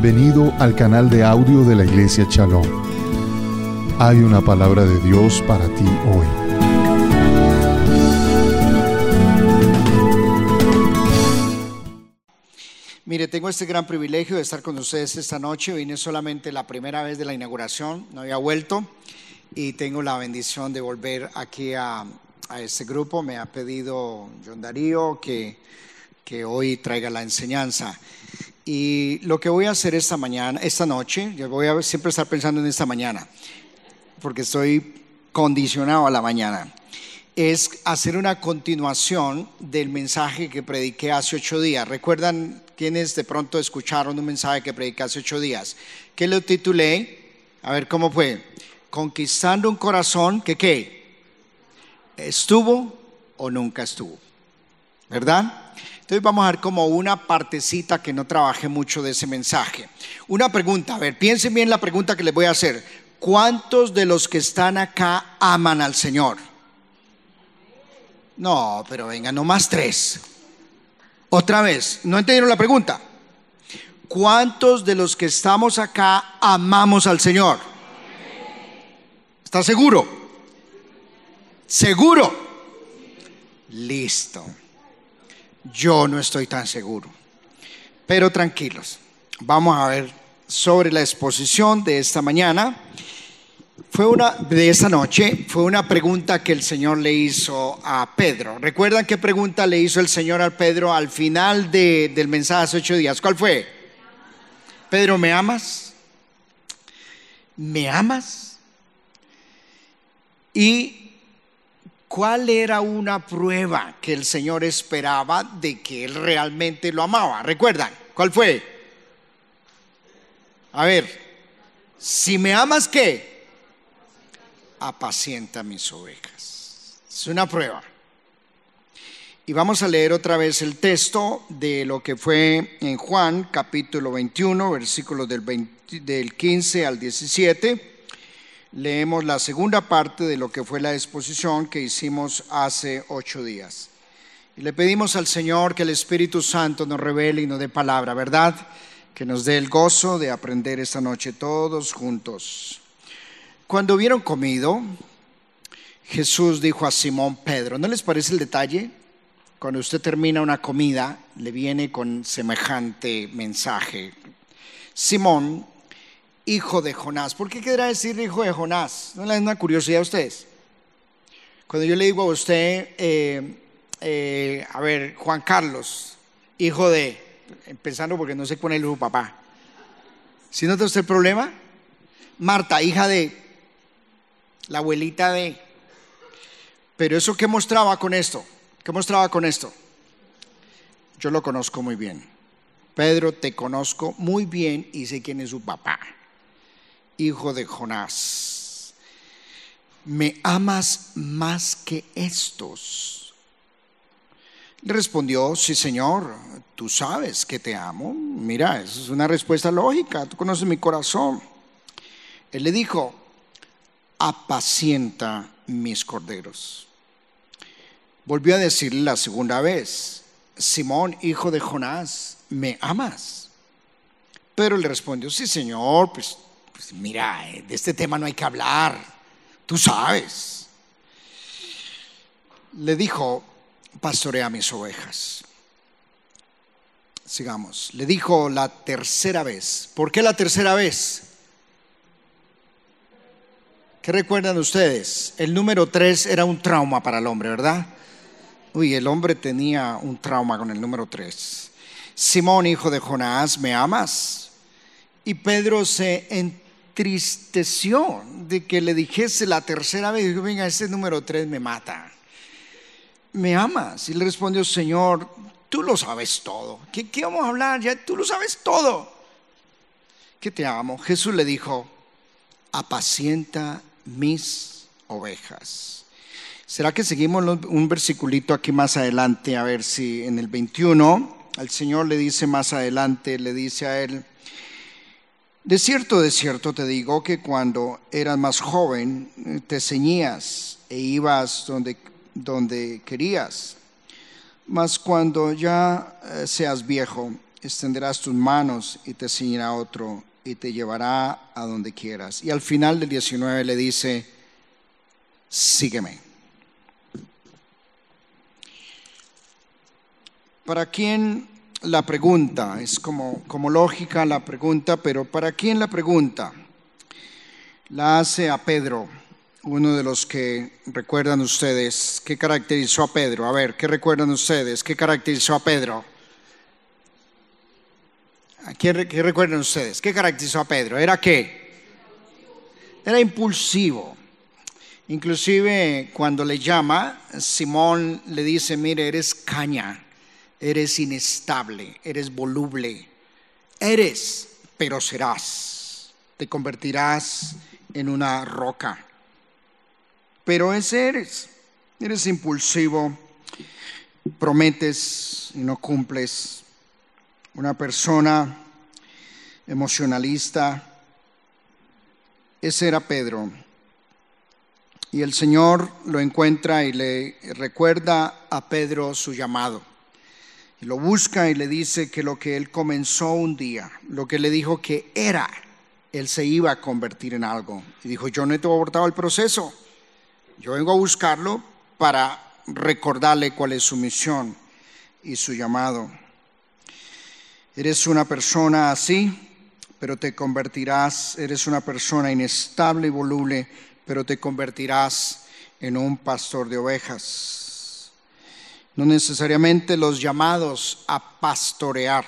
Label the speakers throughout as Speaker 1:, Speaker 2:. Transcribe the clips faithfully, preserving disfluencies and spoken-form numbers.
Speaker 1: Bienvenido al canal de audio de la Iglesia Shalom. Hay una palabra de Dios para ti hoy.
Speaker 2: Mire, tengo este gran privilegio de estar con ustedes esta noche. Vine solamente la primera vez de la inauguración, no había vuelto, y tengo la bendición de volver aquí a, a este grupo. Me ha pedido John Darío que, que hoy traiga la enseñanza. Y lo que voy a hacer esta mañana, esta noche, yo voy a siempre estar pensando en esta mañana, porque estoy condicionado a la mañana, es hacer una continuación del mensaje que prediqué hace ocho días. ¿Recuerdan quienes de pronto escucharon un mensaje que prediqué hace ocho días? ¿Qué lo titulé? A ver cómo fue. Conquistando un corazón que ¿qué? ¿Estuvo o nunca estuvo? ¿Verdad? Entonces vamos a ver como una partecita que no trabajé mucho de ese mensaje. Una pregunta, a ver, piensen bien la pregunta que les voy a hacer. ¿Cuántos de los que están acá aman al Señor? No, pero venga, no más tres. Otra vez, ¿no entendieron la pregunta? ¿Cuántos de los que estamos acá amamos al Señor? ¿Está seguro? ¿Seguro? Listo. Yo no estoy tan seguro, pero tranquilos, vamos a ver sobre la exposición de esta mañana. Fue una, de esta noche, fue una pregunta que el Señor le hizo a Pedro. ¿Recuerdan qué pregunta le hizo el Señor a Pedro al final de, del mensaje hace ocho días? ¿Cuál fue? Pedro, ¿me amas? ¿Me amas? Y ¿cuál era una prueba que el Señor esperaba de que él realmente lo amaba? ¿Recuerdan? ¿Cuál fue? A ver, si me amas, ¿qué? Apacienta mis ovejas. Es una prueba. Y vamos a leer otra vez el texto de lo que fue en Juan, capítulo veintiuno, versículos del, veinte, del quince al diecisiete. Leemos la segunda parte de lo que fue la exposición que hicimos hace ocho días. Y le pedimos al Señor que el Espíritu Santo nos revele y nos dé palabra, ¿verdad? Que nos dé el gozo de aprender esta noche todos juntos. Cuando hubieron comido, Jesús dijo a Simón Pedro, ¿no les parece el detalle? Cuando usted termina una comida, le viene con semejante mensaje. Simón, hijo de Jonás. ¿Por qué querrá decir hijo de Jonás? ¿No es una curiosidad a ustedes? Cuando yo le digo a usted, eh, eh, a ver, Juan Carlos, hijo de, empezando porque no sé ponerle su papá. ¿Sí nota usted el problema? Marta, hija de, la abuelita de. Pero eso, ¿qué mostraba con esto? ¿Qué mostraba con esto? Yo lo conozco muy bien. Pedro, te conozco muy bien y sé quién es su papá. Hijo de Jonás, ¿me amas más que estos? Le respondió, sí, Señor, tú sabes que te amo. Mira, esa es una respuesta lógica, tú conoces mi corazón. Él le dijo, apacienta mis corderos. Volvió a decirle la segunda vez, Simón, hijo de Jonás, ¿me amas? Pero le respondió, sí, Señor, pues Pues mira, de este tema no hay que hablar, tú sabes. Le dijo, pastorea mis ovejas. Sigamos. Le dijo la tercera vez. ¿Por qué la tercera vez? ¿Qué recuerdan ustedes? El número tres era un trauma para el hombre, ¿verdad? Uy, el hombre tenía un trauma con el número tres. Simón, hijo de Jonás, ¿me amas? Y Pedro se entristeció de que le dijese la tercera vez. Dijo, venga, este número tres me mata. ¿Me amas? Y le respondió, Señor, tú lo sabes todo. ¿Qué, qué vamos a hablar? Ya tú lo sabes todo. Que te amo. Jesús le dijo, apacienta mis ovejas. ¿Será que seguimos un versiculito aquí más adelante? A ver si en el veintiuno, el Señor le dice más adelante, le dice a él, de cierto, de cierto te digo que cuando eras más joven te ceñías e ibas donde, donde querías, mas cuando ya seas viejo extenderás tus manos y te ciñirá otro y te llevará a donde quieras. Y al final del diecinueve le dice, sígueme. ¿Para quién la pregunta? Es como, como lógica la pregunta, pero ¿para quién la pregunta? La hace a Pedro, uno de los que recuerdan ustedes. ¿Qué caracterizó a Pedro? A ver, ¿qué recuerdan ustedes? ¿Qué caracterizó a Pedro? ¿Qué, qué recuerdan ustedes? ¿Qué caracterizó a Pedro? ¿Era qué? Era impulsivo. Inclusive cuando le llama, Simón le dice, mire, eres caña. Eres inestable, eres voluble, eres, pero serás, te convertirás en una roca. Pero ese eres, eres impulsivo, prometes y no cumples, una persona emocionalista. Ese era Pedro. Y el Señor lo encuentra y le recuerda a Pedro su llamado. Y lo busca y le dice que lo que él comenzó un día, lo que le dijo que era, él se iba a convertir en algo. Y dijo, yo no he abortado el proceso. Yo vengo a buscarlo para recordarle cuál es su misión y su llamado. Eres una persona así, pero te convertirás, eres una persona inestable y voluble, pero te convertirás en un pastor de ovejas. No necesariamente los llamados a pastorear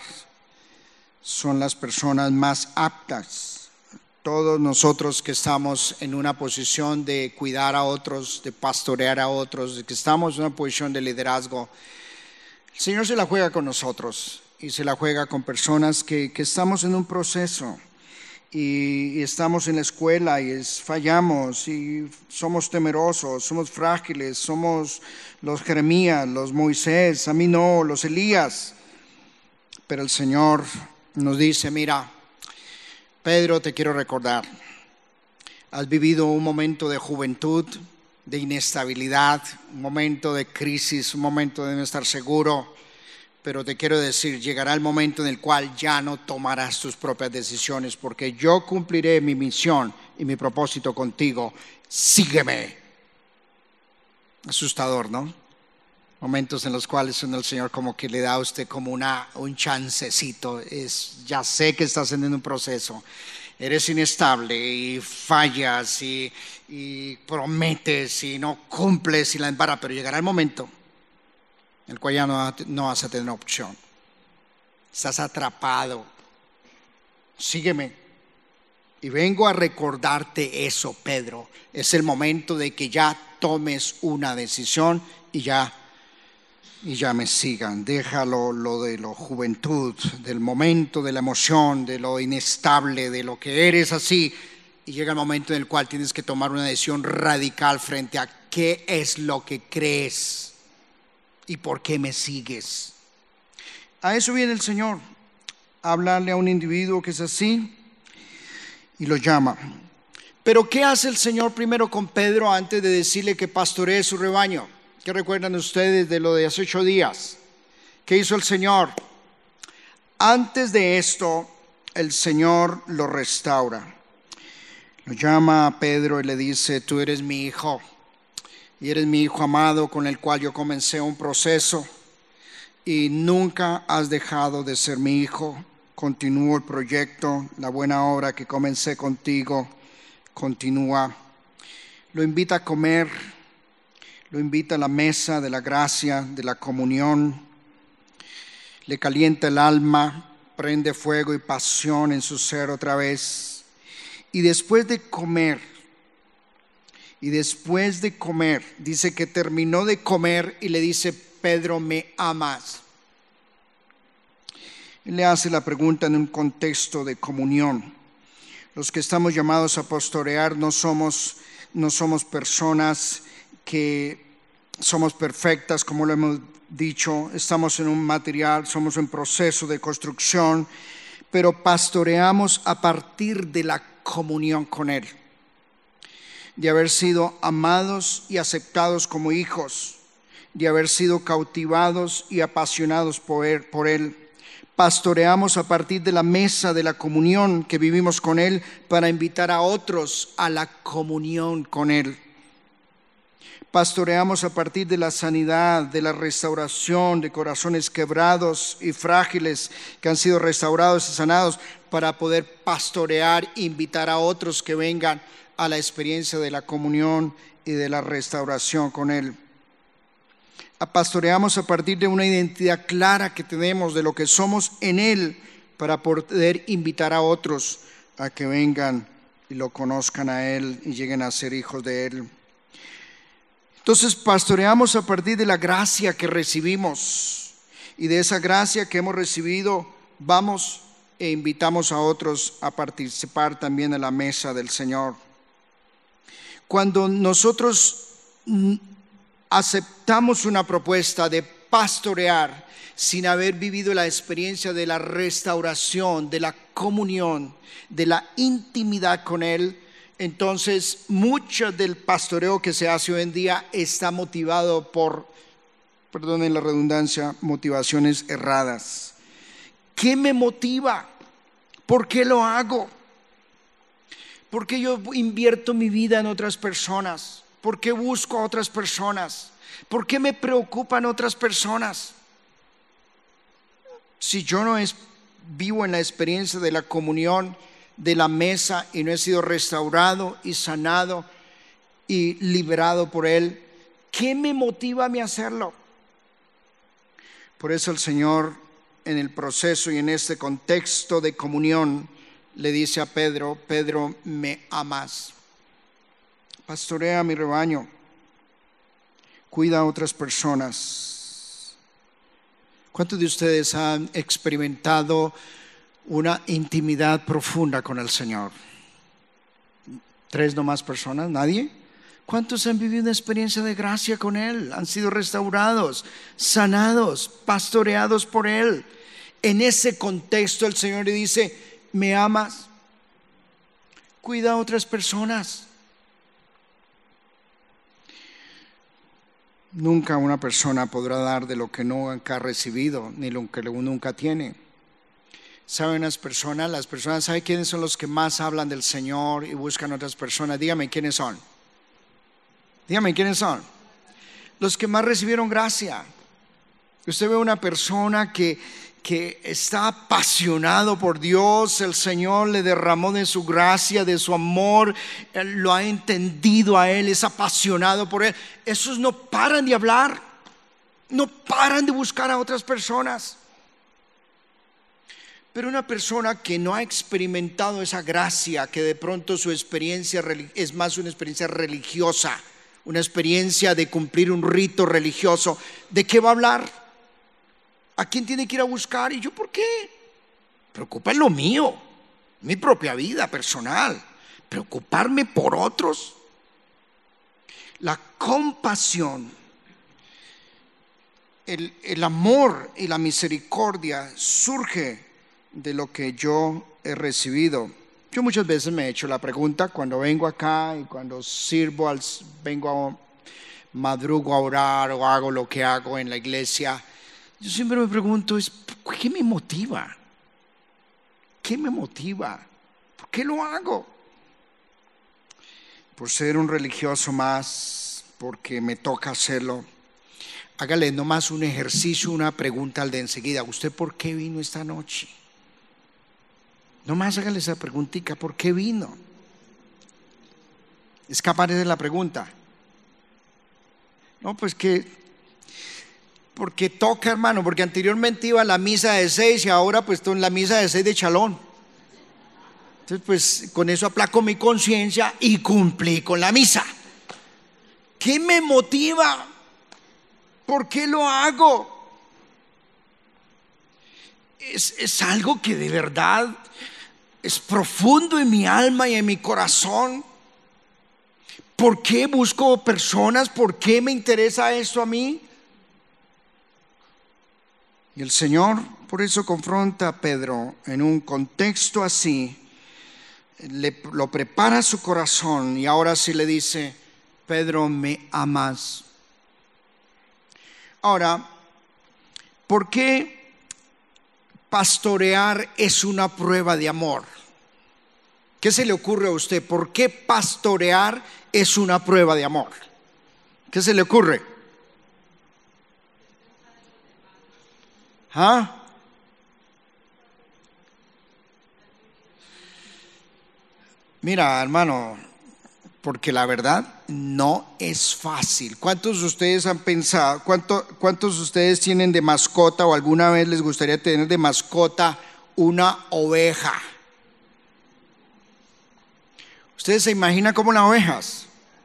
Speaker 2: son las personas más aptas. Todos nosotros que estamos en una posición de cuidar a otros, de pastorear a otros, de que estamos en una posición de liderazgo, el Señor se la juega con nosotros y se la juega con personas que, que estamos en un proceso. Y, y estamos en la escuela y es, fallamos y somos temerosos, somos frágiles, somos los Jeremías, los Moisés, a mí no, los Elías. Pero el Señor nos dice, mira, Pedro, te quiero recordar, has vivido un momento de juventud, de inestabilidad, un momento de crisis, un momento de no estar seguro. Pero te quiero decir, llegará el momento en el cual ya no tomarás tus propias decisiones, porque yo cumpliré mi misión y mi propósito contigo. Sígueme. Asustador, ¿no? Momentos en los cuales el Señor como que le da a usted como una, un chancecito. Es, ya sé que estás en un proceso. Eres inestable y fallas y, y prometes y no cumples y la embarras, pero llegará el momento en el cual ya no, no vas a tener opción. Estás atrapado. Sígueme. Y vengo a recordarte eso, Pedro. Es el momento de que ya tomes una decisión y ya, y ya me sigan. Déjalo lo de la juventud, del momento, de la emoción, de lo inestable, de lo que eres así. Y llega el momento en el cual tienes que tomar una decisión radical frente a qué es lo que crees. ¿Y por qué me sigues? A eso viene el Señor, a hablarle a un individuo que es así y lo llama. Pero ¿qué hace el Señor primero con Pedro antes de decirle que pastoree su rebaño? ¿Qué recuerdan ustedes de lo de hace ocho días? ¿Qué hizo el Señor? Antes de esto, el Señor lo restaura. Lo llama a Pedro y le dice, tú eres mi hijo. Y eres mi hijo amado con el cual yo comencé un proceso y nunca has dejado de ser mi hijo. Continúo el proyecto, la buena obra que comencé contigo, continúa. Lo invita a comer, lo invita a la mesa de la gracia, de la comunión. Le calienta el alma, prende fuego y pasión en su ser otra vez. Y después de comer, Y después de comer, dice que terminó de comer y le dice, Pedro, ¿me amas? Él le hace la pregunta en un contexto de comunión. Los que estamos llamados a pastorear no somos, no somos personas que somos perfectas, como lo hemos dicho. Estamos en un material, somos en proceso de construcción, pero pastoreamos a partir de la comunión con Él. De haber sido amados y aceptados como hijos, de haber sido cautivados y apasionados por Él, por él, Pastoreamos a partir de la mesa de la comunión que vivimos con Él para invitar a otros a la comunión con Él. Pastoreamos a partir de la sanidad, de la restauración de corazones quebrados y frágiles que han sido restaurados y sanados para poder pastorear e invitar a otros que vengan a la experiencia de la comunión y de la restauración con Él. Pastoreamos a partir de una identidad clara que tenemos de lo que somos en Él para poder invitar a otros a que vengan y lo conozcan a Él y lleguen a ser hijos de Él. Entonces pastoreamos a partir de la gracia que recibimos, y de esa gracia que hemos recibido vamos e invitamos a otros a participar también en la mesa del Señor. Cuando nosotros aceptamos una propuesta de pastorear sin haber vivido la experiencia de la restauración, de la comunión, de la intimidad con Él, entonces mucho del pastoreo que se hace hoy en día está motivado por, perdonen la redundancia, motivaciones erradas. ¿Qué me motiva? ¿Por qué lo hago? ¿Por qué yo invierto mi vida en otras personas? ¿Por qué busco a otras personas? ¿Por qué me preocupan otras personas? Si yo no es, vivo en la experiencia de la comunión, de la mesa, y no he sido restaurado y sanado y liberado por Él, ¿qué me motiva a mí a hacerlo? Por eso el Señor, en el proceso y en este contexto de comunión, le dice a Pedro: Pedro, ¿me amas? Pastorea mi rebaño, cuida a otras personas. ¿Cuántos de ustedes han experimentado una intimidad profunda con el Señor? ¿Tres nomás personas? ¿Nadie? ¿Cuántos han vivido una experiencia de gracia con Él? Han sido restaurados, sanados, pastoreados por Él. En ese contexto el Señor le dice: ¿me amas? Cuida a otras personas. Nunca una persona podrá dar de lo que nunca ha recibido, ni lo que nunca tiene. ¿Saben las personas? Las personas, ¿saben quiénes son los que más hablan del Señor y buscan a otras personas? Dígame quiénes son. Dígame quiénes son. Los que más recibieron gracia. Usted ve una persona que, que está apasionado por Dios, el Señor le derramó de su gracia, de su amor, Él lo ha entendido a Él, es apasionado por Él. Esos no paran de hablar, no paran de buscar a otras personas. Pero una persona que no ha experimentado esa gracia, que de pronto su experiencia es más una experiencia religiosa, una experiencia de cumplir un rito religioso, ¿de qué va a hablar? ¿A quién tiene que ir a buscar? ¿Y yo por qué? Preocupa en lo mío, mi propia vida personal. Preocuparme por otros. La compasión, el, el amor y la misericordia surge de lo que yo he recibido. Yo muchas veces me he hecho la pregunta cuando vengo acá y cuando sirvo, al, vengo a madrugo a orar o hago lo que hago en la iglesia. Yo siempre me pregunto, es, ¿qué me motiva? ¿Qué me motiva? ¿Por qué lo hago? ¿Por ser un religioso más? ¿Porque me toca hacerlo? Hágale nomás un ejercicio, una pregunta al de enseguida. ¿Usted por qué vino esta noche? Nomás hágale esa preguntita, ¿por qué vino? ¿Es capaz de hacer la pregunta? No, pues que porque toca, hermano, porque anteriormente iba a la misa de seis y ahora pues estoy en la misa de seis de Chalón. Entonces pues con eso aplaco mi conciencia y cumplí con la misa. ¿Qué me motiva? ¿Por qué lo hago? Es, es algo que de verdad es profundo en mi alma y en mi corazón. ¿Por qué busco personas? ¿Por qué me interesa esto a mí? Y el Señor por eso confronta a Pedro en un contexto así, le, lo prepara su corazón y ahora sí le dice: Pedro, ¿me amas? Ahora, ¿por qué pastorear es una prueba de amor. ¿Qué se le ocurre a usted? ¿Por qué pastorear es una prueba de amor? ¿Qué se le ocurre? ¿Ah? Mira, hermano, porque la verdad no es fácil. ¿Cuántos de ustedes han pensado, cuánto, cuántos de ustedes tienen de mascota o alguna vez les gustaría tener de mascota una oveja? ¿Ustedes se imaginan cómo las ovejas?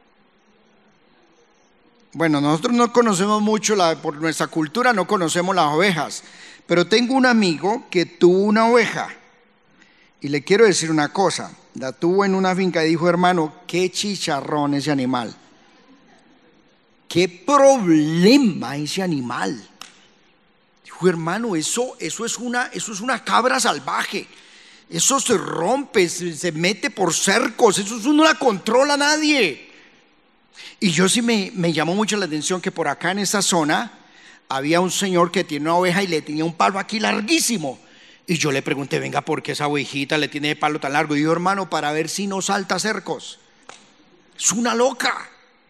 Speaker 2: Bueno, nosotros no conocemos mucho, la, por nuestra cultura no conocemos las ovejas, pero tengo un amigo que tuvo una oveja y le quiero decir una cosa. La tuvo en una finca y dijo: hermano, qué chicharrón ese animal, qué problema ese animal. Dijo: hermano, eso, eso, es una, eso es una cabra salvaje, eso se rompe, se, se mete por cercos, eso no la controla nadie. Y yo sí me, me llamó mucho la atención que por acá en esa zona había un señor que tiene una oveja y le tenía un palo aquí larguísimo. Y yo le pregunté: venga, ¿por qué esa ovejita le tiene el palo tan largo? Y dijo: hermano, para ver si no salta cercos. Es una loca.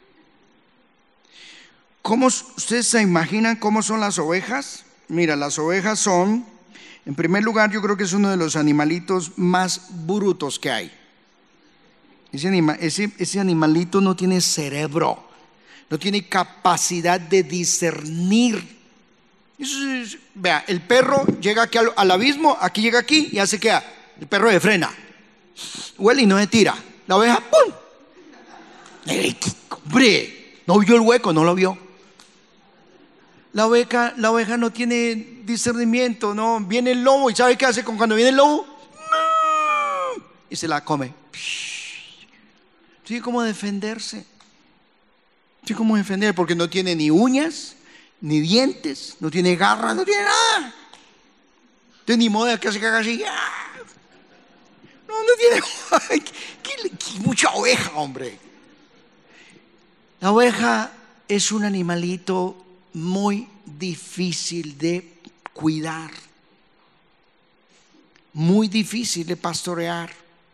Speaker 2: ¿Cómo ustedes se imaginan cómo son las ovejas? Mira, las ovejas son, en primer lugar, yo creo que es uno de los animalitos más brutos que hay. Ese, anima, ese, ese animalito no tiene cerebro, no tiene capacidad de discernir. Eso es, vea, el perro llega aquí al, al abismo, aquí llega aquí y hace que el perro se frena, huele y no se tira. La oveja, ¡pum! Hombre, no vio el hueco, no lo vio. La oveja, la oveja no tiene discernimiento, no. Viene el lobo y ¿sabe qué hace con cuando viene el lobo? Y se la come. Tiene como defenderse. Tiene como defender porque no tiene ni uñas, ni dientes, no tiene garras, no tiene nada. Entonces ni modo de que se caga así. No, no tiene. ¿Qué, qué, mucha oveja, hombre. La oveja es un animalito muy difícil de cuidar, muy difícil de pastorear.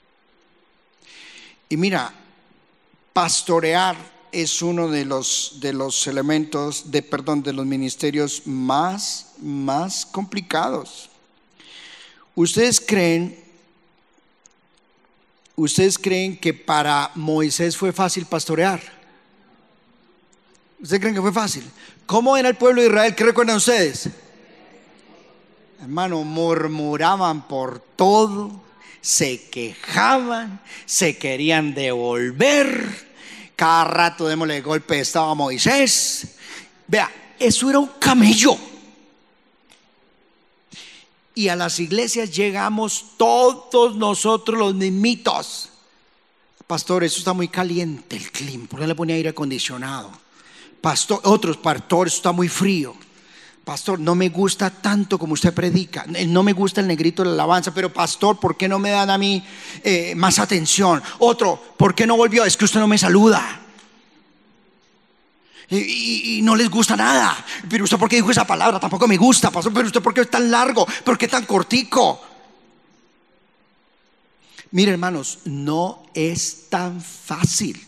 Speaker 2: Y mira, pastorear es uno de los, de los elementos de, perdón, de los ministerios más, más complicados. ¿Ustedes creen, ustedes creen que para Moisés fue fácil pastorear? ¿Ustedes creen que fue fácil? ¿Cómo era el pueblo de Israel? ¿Qué recuerdan ustedes? Hermano, murmuraban por todo, se quejaban, se querían devolver. Cada rato démosle golpe de estado a Moisés. Vea, eso era un camello. Y a las iglesias llegamos todos nosotros los mismitos. Pastor, eso está muy caliente el clima, ¿por qué le pone aire acondicionado? Pastor, otros, pastor, eso está muy frío. Pastor, no me gusta tanto como usted predica. No me gusta el negrito de la alabanza. Pero pastor, ¿por qué no me dan a mí eh, más atención? Otro, ¿por qué no volvió? Es que usted no me saluda. Y, y, y no les gusta nada. Pero usted, ¿por qué dijo esa palabra? Tampoco me gusta, pastor. Pero usted, ¿por qué es tan largo? ¿Por qué tan cortico? Mire, hermanos, no es tan fácil.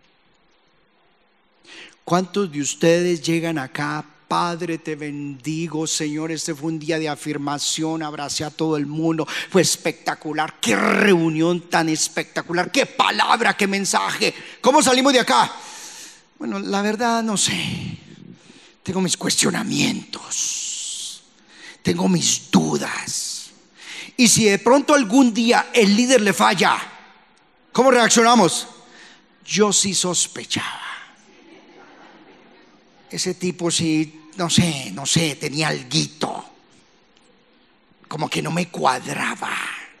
Speaker 2: ¿Cuántos de ustedes llegan acá? Padre, te bendigo, Señor, este fue un día de afirmación, abracé a todo el mundo, fue espectacular, qué reunión tan espectacular, qué palabra, qué mensaje. ¿Cómo salimos de acá? Bueno, la verdad no sé, tengo mis cuestionamientos, tengo mis dudas. Y si de pronto algún día el líder le falla, ¿cómo reaccionamos? Yo sí sospechaba. Ese tipo sí, no sé, no sé, tenía alguito, como que no me cuadraba.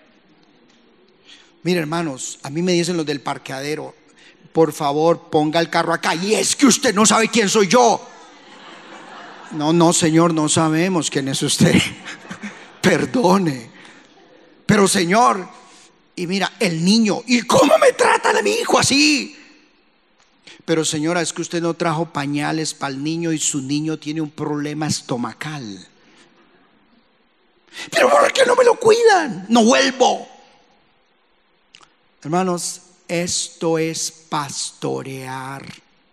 Speaker 2: Mira, hermanos, a mí me dicen los del parqueadero: por favor, ponga el carro acá. Y es que usted no sabe quién soy yo. No, no, señor, no sabemos quién es usted. Perdone. Pero, señor, y mira, el niño, ¿y cómo me tratan a mi hijo así? Pero señora, es que usted no trajo pañales para el niño y su niño tiene un problema estomacal. Pero ¿por porque no me lo cuidan, no vuelvo. Hermanos, esto es pastorear.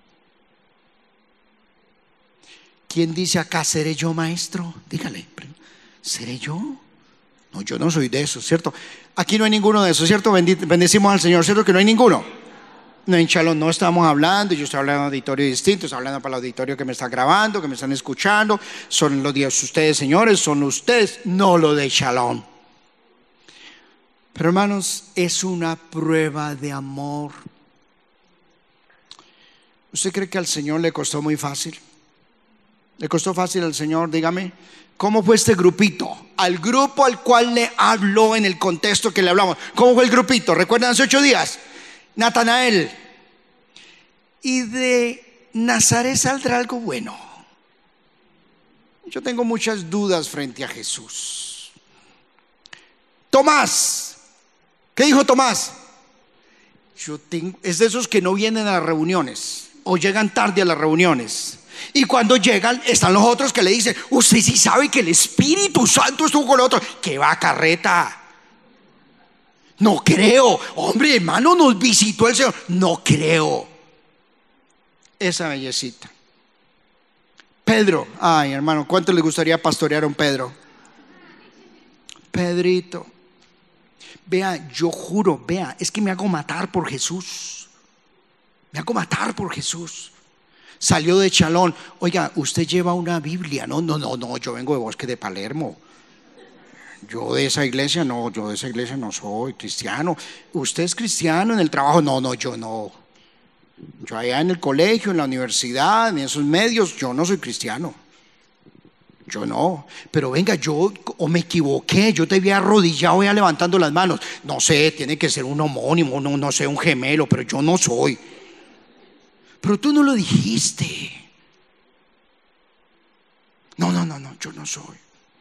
Speaker 2: ¿Quién dice acá, seré yo maestro? Dígale, ¿seré yo? No, yo no soy de eso, ¿cierto? Aquí no hay ninguno de esos, ¿cierto? Bendecimos al Señor, ¿cierto? Que no hay ninguno. No, en Shalom no estamos hablando, yo estoy hablando de auditorio distinto, estoy hablando para el auditorio que me está grabando, que me están escuchando. Son los días ustedes, señores, son ustedes, no lo de Shalom. Pero hermanos, es una prueba de amor. ¿Usted cree que al Señor le costó muy fácil? ¿Le costó fácil al Señor? Dígame. ¿Cómo fue este grupito? Al grupo al cual le habló en el contexto que le hablamos. ¿Cómo fue el grupito? ¿Recuerdan hace ocho días? Natanael. Y de Nazaret saldrá algo bueno. Yo tengo muchas dudas frente a Jesús. Tomás. ¿Qué dijo Tomás? Yo tengo, es de esos que no vienen a las reuniones o llegan tarde a las reuniones. Y cuando llegan, están los otros que le dicen: usted sí sabe que el Espíritu Santo estuvo con otro. ¡Qué va carreta! No creo. Hombre, hermano, nos visitó el Señor. No creo. Esa bellecita. Pedro. Ay, hermano, ¿cuánto le gustaría pastorear a un Pedro? Pedrito. Vea, yo juro, vea, es que me hago matar por Jesús. Me hago matar por Jesús. Salió de Chalón. Oiga, usted lleva una Biblia. No, no, no, no, yo vengo de Bosque de Palermo. Yo de esa iglesia no, yo de esa iglesia no soy cristiano. ¿Usted es cristiano en el trabajo? No, no, yo no. Yo allá en el colegio, en la universidad, en esos medios, yo no soy cristiano. Yo no. Pero venga, yo o me equivoqué, yo te había arrodillado ya levantando las manos. No sé, tiene que ser un homónimo, no, no sé, un gemelo, pero yo no soy. Pero tú no lo dijiste. No, no, no, no, yo no soy.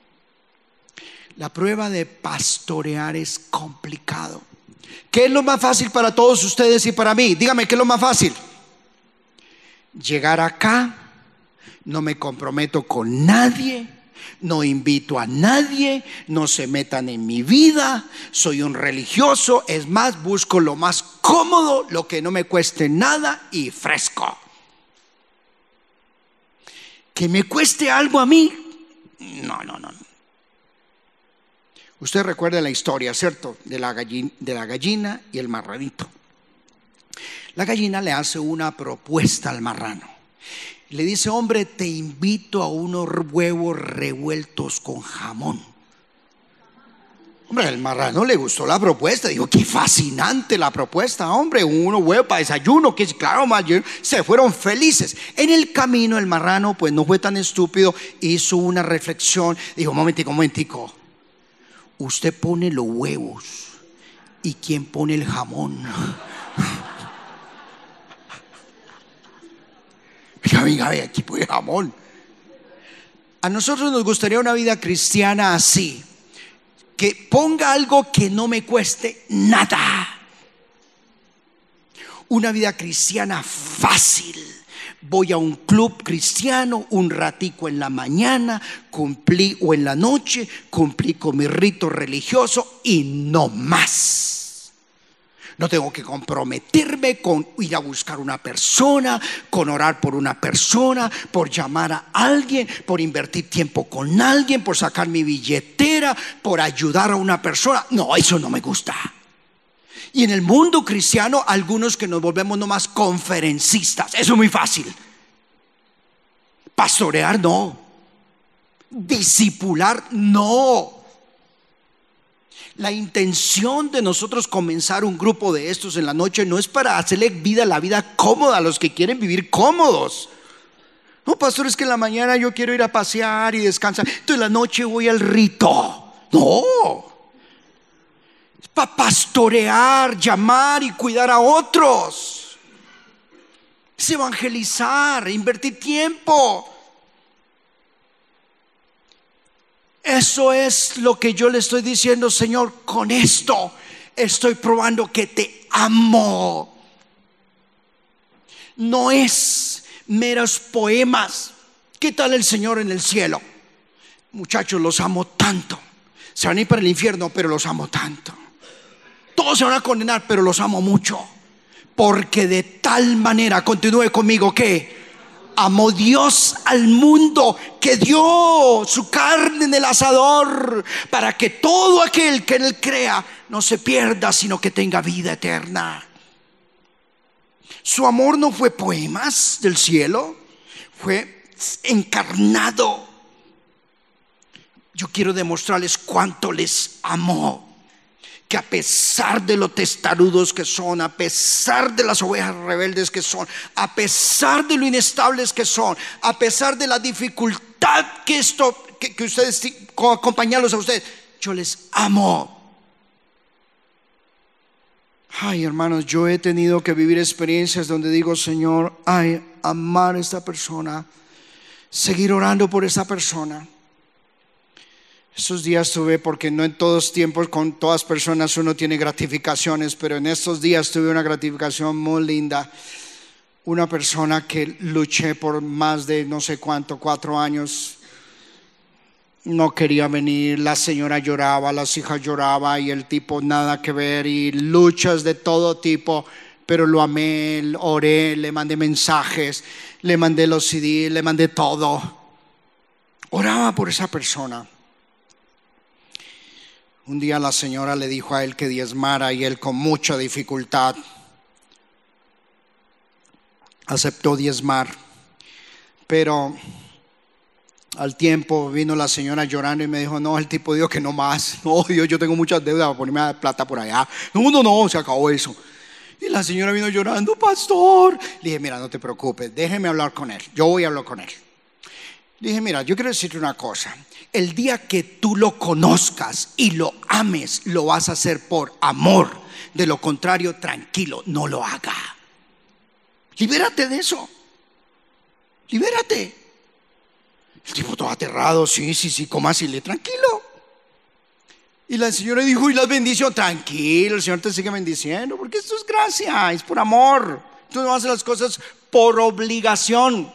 Speaker 2: La prueba de pastorear es complicado. ¿Qué es lo más fácil para todos ustedes y para mí? Dígame, ¿qué es lo más fácil? Llegar acá, no me comprometo con nadie, no invito a nadie, no se metan en mi vida, soy un religioso, es más, busco lo más cómodo, lo que no me cueste nada y fresco. Que me cueste algo a mí, no, no, no. Usted recuerda la historia, ¿cierto? De la gallina, de la gallina y el marranito. La gallina le hace una propuesta al marrano. Le dice: hombre, te invito a unos huevos revueltos con jamón. Hombre, al marrano le gustó la propuesta. Dijo: qué fascinante la propuesta, hombre, unos huevos para desayuno. Que claro, mayor, se fueron felices. En el camino el marrano pues no fue tan estúpido, hizo una reflexión. Dijo: momentico, momentico. Usted pone los huevos, ¿y quién pone el jamón? Venga, venga, venga, aquí pone jamón. A nosotros nos gustaría una vida cristiana así, que ponga algo que no me cueste nada. Una vida cristiana fácil. Voy a un club cristiano un ratico en la mañana, cumplí, o en la noche, cumplí con mi rito religioso y no más. No tengo que comprometerme con ir a buscar una persona, con orar por una persona, por llamar a alguien, por invertir tiempo con alguien, por sacar mi billetera, por ayudar a una persona. No, eso no me gusta. Y en el mundo cristiano, algunos que nos volvemos nomás conferencistas. Eso es muy fácil. Pastorear no. Discipular no. La intención de nosotros comenzar un grupo de estos en la noche no es para hacerle vida la vida cómoda a los que quieren vivir cómodos. No, pastor, es que en la mañana yo quiero ir a pasear y descansar, entonces en la noche voy al rito. No. Para pastorear, llamar y cuidar a otros. Es evangelizar, invertir tiempo. Eso es lo que yo le estoy diciendo: Señor, con esto estoy probando que te amo. No es meros poemas. ¿Qué tal el Señor en el cielo? Muchachos, los amo tanto. Se van a ir para el infierno, pero los amo tanto. Todos se van a condenar, pero los amo mucho. Porque de tal manera, continúe conmigo, que amó Dios al mundo, que dio su carne en el asador, para que todo aquel que en él crea no se pierda, sino que tenga vida eterna. Su amor no fue poemas del cielo, fue encarnado. Yo quiero demostrarles cuánto les amó. Que a pesar de lo testarudos que son, a pesar de las ovejas rebeldes que son, a pesar de lo inestables que son, a pesar de la dificultad que esto, que, que ustedes, acompañarlos a ustedes, yo les amo. Ay, hermanos, yo he tenido que vivir experiencias donde digo, Señor, ay, amar a esta persona, seguir orando por esa persona. Estos días tuve, porque no en todos tiempos con todas personas uno tiene gratificaciones, pero en estos días tuve una gratificación muy linda. Una persona que luché por más de no sé cuánto, cuatro años, no quería venir, la señora lloraba, las hijas lloraban y el tipo nada que ver, y luchas de todo tipo, pero lo amé, oré, le mandé mensajes, le mandé los C D, le mandé todo. Oraba por esa persona. Un día la señora le dijo a él que diezmara y él con mucha dificultad aceptó diezmar. Pero al tiempo vino la señora llorando y me dijo, no, el tipo dijo que no más. No, Dios, yo tengo muchas deudas para ponerme a dar plata por allá. No, no, no, se acabó eso. Y la señora vino llorando, pastor. Le dije, mira, no te preocupes, déjeme hablar con él. Yo voy a hablar con él. Le dije, mira, yo quiero decirte una cosa. El día que tú lo conozcas y lo ames, lo vas a hacer por amor. De lo contrario, tranquilo, no lo haga. Libérate de eso. Libérate. El tipo todo aterrado, sí, sí, sí, ¿cómo así? Le tranquilo. Y la señora dijo, y las bendiciones, tranquilo, el Señor te sigue bendiciendo, porque esto es gracia, es por amor. Tú no haces las cosas por obligación.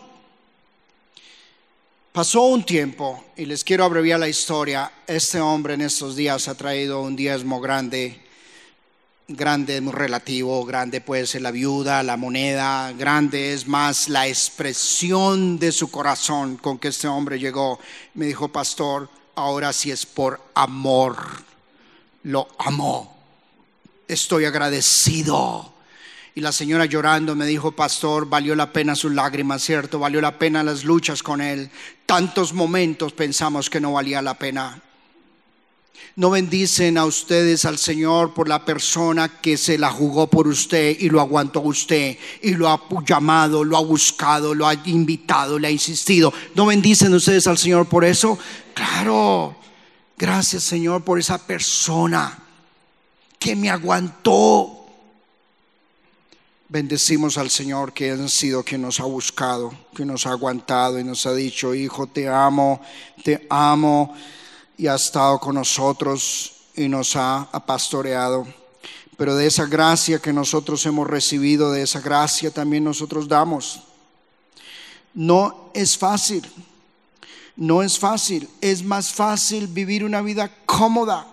Speaker 2: Pasó un tiempo y les quiero abreviar la historia. Este hombre en estos días ha traído un diezmo grande. Grande es muy relativo, grande puede ser la viuda, la moneda. Grande es más la expresión de su corazón con que este hombre llegó. Me dijo, pastor, ahora sí es por amor. Lo amo. Estoy agradecido. Y la señora llorando me dijo, pastor, valió la pena sus lágrimas, ¿cierto? Valió la pena las luchas con él. Tantos momentos pensamos que no valía la pena. No bendicen a ustedes al Señor por la persona que se la jugó por usted y lo aguantó usted y lo ha llamado, lo ha buscado, lo ha invitado, le ha insistido. ¿No bendicen ustedes al Señor por eso? Claro. Gracias, Señor, por esa persona que me aguantó. Bendecimos al Señor que ha sido quien nos ha buscado, que nos ha aguantado y nos ha dicho, hijo, te amo, te amo, y ha estado con nosotros y nos ha, ha pastoreado. Pero de esa gracia que nosotros hemos recibido, de esa gracia también nosotros damos. No es fácil, no es fácil, es más fácil vivir una vida cómoda.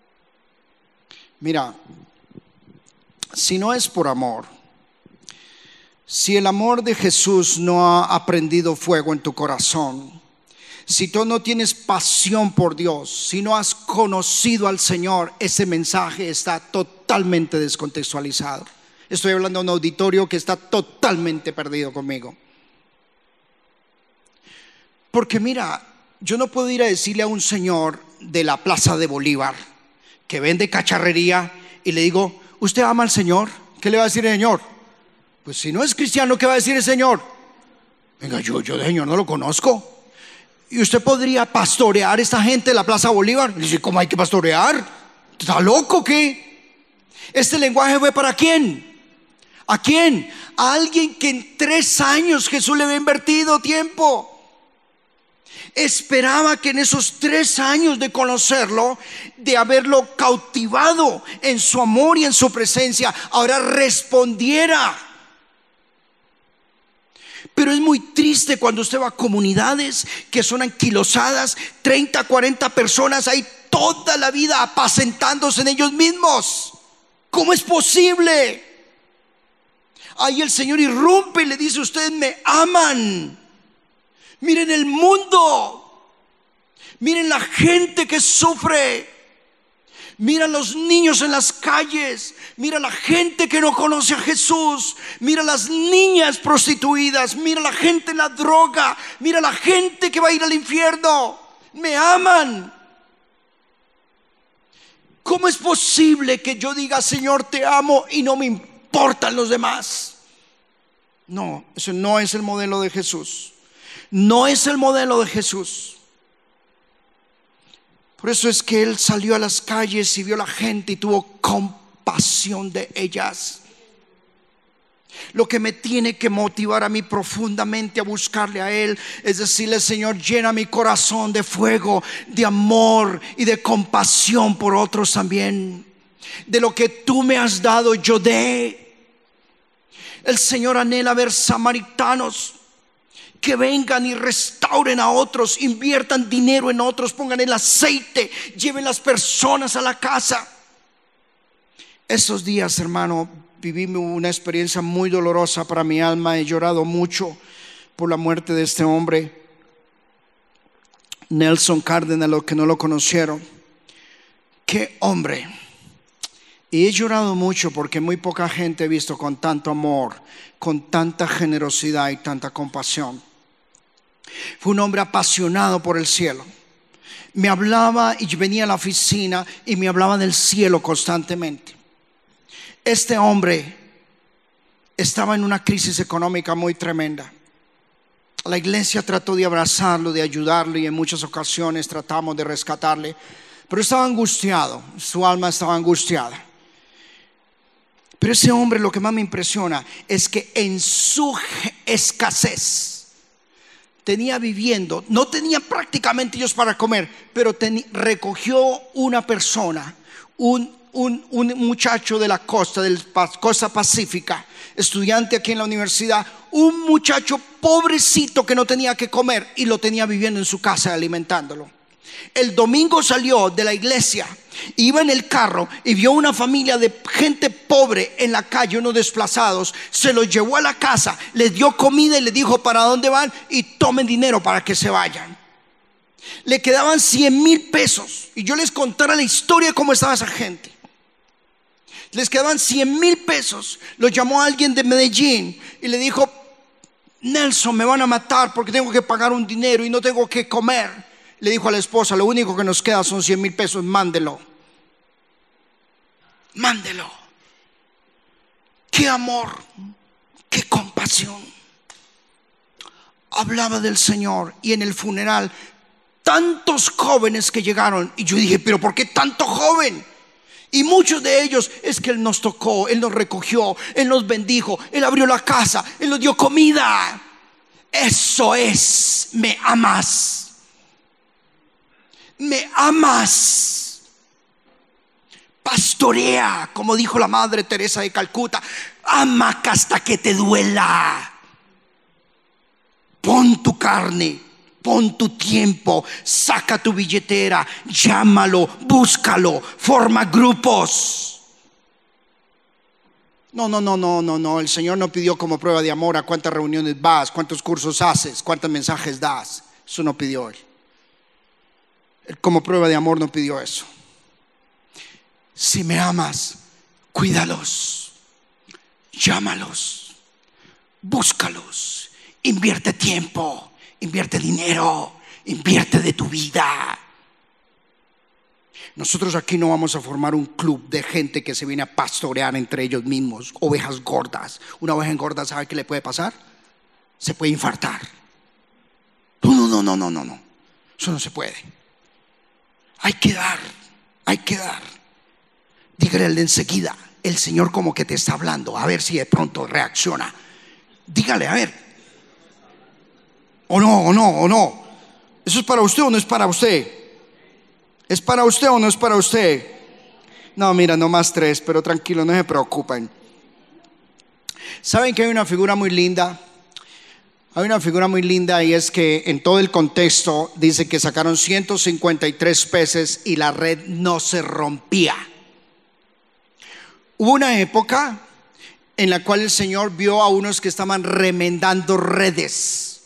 Speaker 2: Mira, si no es por amor, si el amor de Jesús no ha prendido fuego en tu corazón, si tú no tienes pasión por Dios, si no has conocido al Señor, ese mensaje está totalmente descontextualizado. Estoy hablando de un auditorio que está totalmente perdido conmigo. Porque mira, yo no puedo ir a decirle a un señor de la Plaza de Bolívar que vende cacharrería y le digo, ¿usted ama al Señor? ¿Qué le va a decir el Señor? Pues si no es cristiano, ¿qué va a decir el Señor? Venga, yo, yo de Señor no lo conozco. Y usted podría pastorear a esta gente de la Plaza Bolívar. Y dice, ¿cómo hay que pastorear? ¿Está loco qué? ¿Este lenguaje fue para quién? ¿A quién? A alguien que en tres años Jesús le había invertido tiempo. Esperaba que en esos tres años de conocerlo, de haberlo cautivado en su amor y en su presencia, ahora respondiera. Pero es muy triste cuando usted va a comunidades que son anquilosadas, treinta, cuarenta personas, hay toda la vida apacentándose en ellos mismos. ¿Cómo es posible? Ahí el Señor irrumpe y le dice: ustedes me aman. Miren el mundo, miren la gente que sufre, mira los niños en las calles, mira la gente que no conoce a Jesús, mira las niñas prostituidas, mira la gente en la droga, mira la gente que va a ir al infierno. Me aman. ¿Cómo es posible que yo diga: Señor, te amo, y no me importan los demás? No, eso no es el modelo de Jesús. No es el modelo de Jesús. Por eso es que Él salió a las calles y vio a la gente y tuvo compasión de ellas. Lo que me tiene que motivar a mí profundamente a buscarle a Él es decirle: Señor, llena mi corazón de fuego, de amor y de compasión por otros también. De lo que tú me has dado, yo dé. El Señor anhela ver samaritanos que vengan y restauren a otros, inviertan dinero en otros, pongan el aceite, lleven las personas a la casa. Estos días, hermano, viví una experiencia muy dolorosa para mi alma. He llorado mucho por la muerte de este hombre, Nelson Cárdenas. Los que no lo conocieron, qué hombre. Y he llorado mucho porque muy poca gente he visto con tanto amor, con tanta generosidad y tanta compasión. Fue un hombre apasionado por el cielo. Me hablaba y venía a la oficina y me hablaba del cielo constantemente. Este hombre estaba en una crisis económica muy tremenda. La iglesia trató de abrazarlo, de ayudarlo, y en muchas ocasiones tratamos de rescatarle, pero estaba angustiado, su alma estaba angustiada. Pero ese hombre, lo que más me impresiona es que en su escasez tenía viviendo, no tenía prácticamente ellos para comer, pero ten, recogió una persona, un, un, un muchacho de la costa, de la costa pacífica, estudiante aquí en la universidad, un muchacho pobrecito que no tenía que comer, y lo tenía viviendo en su casa, alimentándolo. El domingo salió de la iglesia, iba en el carro y vio una familia de gente pobre en la calle, unos desplazados. Se los llevó a la casa, les dio comida y les dijo: ¿para dónde van? Y tomen dinero para que se vayan. Le quedaban cien mil pesos, y yo les contara la historia de cómo estaba esa gente. Les quedaban cien mil pesos. Lo llamó a alguien de Medellín y le dijo: Nelson, me van a matar porque tengo que pagar un dinero y no tengo que comer. Le dijo a la esposa: lo único que nos queda son cien mil pesos, mándelo. Mándelo. Qué amor, qué compasión. Hablaba del Señor, y en el funeral tantos jóvenes que llegaron, y yo dije: pero ¿por qué tanto joven? Y muchos de ellos: es que Él nos tocó, Él nos recogió, Él nos bendijo, Él abrió la casa, Él nos dio comida. Eso es: me amas. Me amas. Pastorea, como dijo la Madre Teresa de Calcuta. Ama hasta que te duela. Pon tu carne, pon tu tiempo, saca tu billetera, llámalo, búscalo, forma grupos. No, no, no, no, no, no. El Señor no pidió como prueba de amor a cuántas reuniones vas, cuántos cursos haces, cuántos mensajes das. Eso no pidió Él. Como prueba de amor no pidió eso. Si me amas, cuídalos, llámalos, búscalos, invierte tiempo, invierte dinero, invierte de tu vida. Nosotros aquí no vamos a formar un club de gente que se viene a pastorear entre ellos mismos, ovejas gordas. Una oveja engorda, ¿sabe qué le puede pasar? Se puede infartar. No, no, no, no, no, no. Eso no se puede. Hay que dar, hay que dar. Dígale al de enseguida: el Señor como que te está hablando, a ver si de pronto reacciona. Dígale, a ver. O no, o no, o no. ¿Eso es para usted o no es para usted? ¿Es para usted o no es para usted? No, mira, no más tres, pero tranquilo, no se preocupen. ¿Saben que hay una figura muy linda? Hay una figura muy linda y es que en todo el contexto dice que sacaron ciento cincuenta y tres peces y la red no se rompía. Hubo una época en la cual el Señor vio a unos que estaban remendando redes.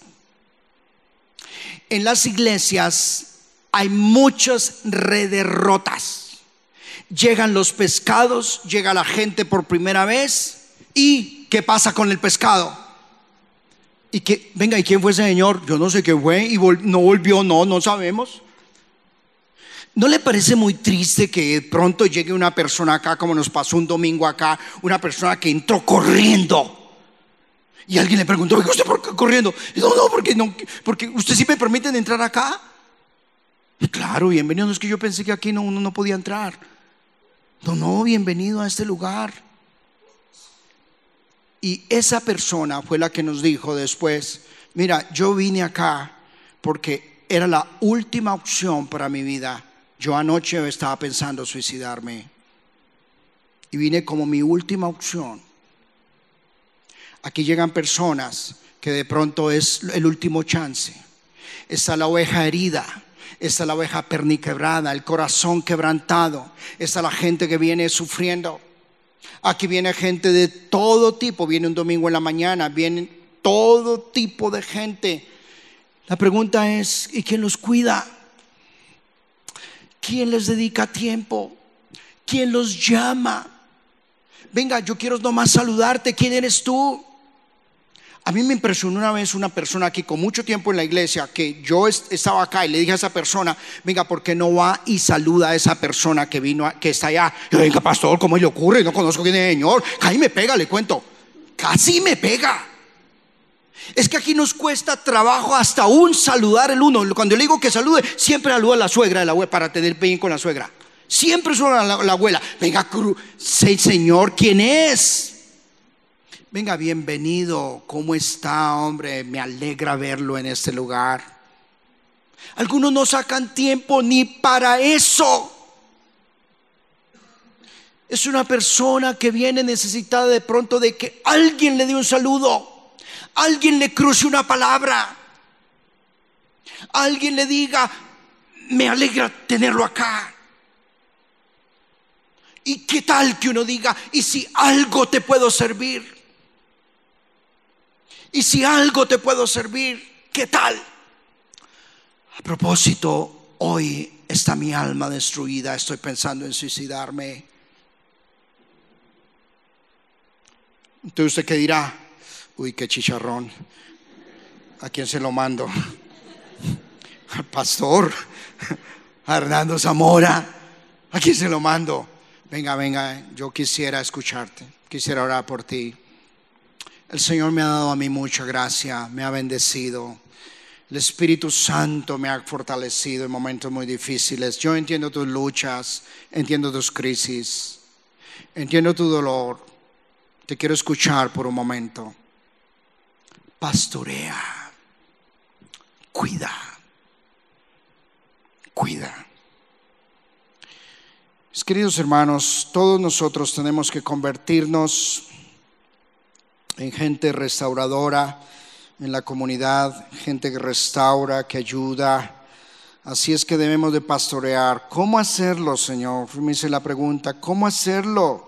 Speaker 2: En las iglesias hay muchas redes rotas. Llegan los pescados, llega la gente por primera vez y ¿qué pasa con el pescado? Y que, venga, ¿y quién fue ese señor? Yo no sé qué fue y vol- no volvió, no, no sabemos. ¿No le parece muy triste que de pronto llegue una persona acá, como nos pasó un domingo acá, una persona que entró corriendo? Y alguien le preguntó, ¿y usted por qué corriendo? Y no, no, porque no, porque usted sí me permiten entrar acá. Y claro, bienvenido. No es que yo pensé que aquí no, uno no podía entrar. No, no, bienvenido a este lugar. Y esa persona fue la que nos dijo después, mira, yo vine acá porque era la última opción para mi vida. Yo anoche estaba pensando suicidarme y vine como mi última opción. Aquí llegan personas que de pronto es el último chance. Está la oveja herida, está la oveja perniquebrada, el corazón quebrantado, está la gente que viene sufriendo. Aquí viene gente de todo tipo, viene un domingo en la mañana, viene todo tipo de gente. La pregunta es, ¿y quién los cuida? ¿Quién les dedica tiempo? ¿Quién los llama? Venga, yo quiero nomás saludarte, ¿quién eres tú? A mí me impresionó una vez una persona aquí con mucho tiempo en la iglesia, que yo estaba acá y le dije a esa persona, venga, ¿por qué no va y saluda a esa persona que vino, que está allá? Yo, venga, pastor, ¿cómo le ocurre? No conozco quién es el Señor. Casi me pega, le cuento. Casi me pega. Es que aquí nos cuesta trabajo hasta un saludar el uno. Cuando yo le digo que salude, siempre saluda a la suegra, la abuela, para tener bien con la suegra. Siempre suena a la, la abuela. Venga, Señor, ¿quién es? Venga, bienvenido. ¿Cómo está, hombre? Me alegra verlo en este lugar. Algunos no sacan tiempo ni para eso. Es una persona que viene necesitada de pronto de que alguien le dé un saludo. Alguien le cruce una palabra. Alguien le diga, me alegra tenerlo acá. ¿Y qué tal que uno diga, y si algo te puedo servir? ¿Y si algo te puedo servir? ¿Qué tal? A propósito, hoy está mi alma destruida, estoy pensando en suicidarme. Entonces usted qué dirá, uy, qué chicharrón, ¿a quién se lo mando? Al pastor, a Hernando Zamora, ¿a quién se lo mando? Venga, venga, yo quisiera escucharte, quisiera orar por ti. El Señor me ha dado a mí mucha gracia, me ha bendecido. El Espíritu Santo me ha fortalecido en momentos muy difíciles. Yo entiendo tus luchas, entiendo tus crisis, entiendo tu dolor. Te quiero escuchar por un momento. Pastorea, cuida, cuida. Mis queridos hermanos, todos nosotros tenemos que convertirnos en gente restauradora en la comunidad, gente que restaura, que ayuda. Así es que debemos de pastorear. ¿Cómo hacerlo, Señor? Me hice la pregunta, ¿cómo hacerlo?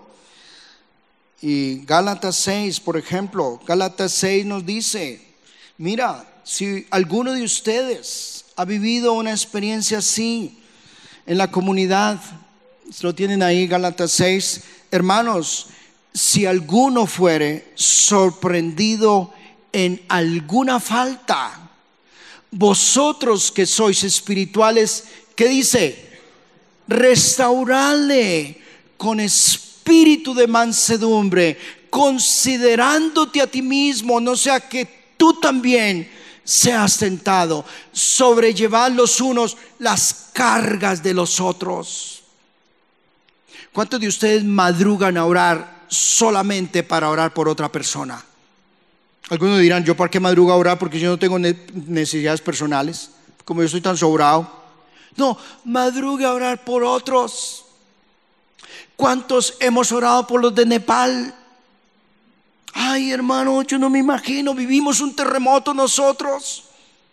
Speaker 2: Y Gálatas seis, por ejemplo, Gálatas seis nos dice, mira, si alguno de ustedes ha vivido una experiencia así en la comunidad, lo tienen ahí, Gálatas seis, hermanos, si alguno fuere sorprendido en alguna falta, vosotros que sois espirituales, ¿qué dice? Restauradle con espíritu de mansedumbre, considerándote a ti mismo, no sea que tú también seas tentado. Sobrellevad los unos las cargas de los otros. ¿Cuántos de ustedes madrugan a orar solamente para orar por otra persona? Algunos dirán, ¿yo para qué madrugo a orar? Porque yo no tengo necesidades personales, como yo estoy tan sobrado. No, madrugue a orar por otros. ¿Cuántos hemos orado por los de Nepal? Ay, hermano, yo no me imagino, vivimos un terremoto nosotros.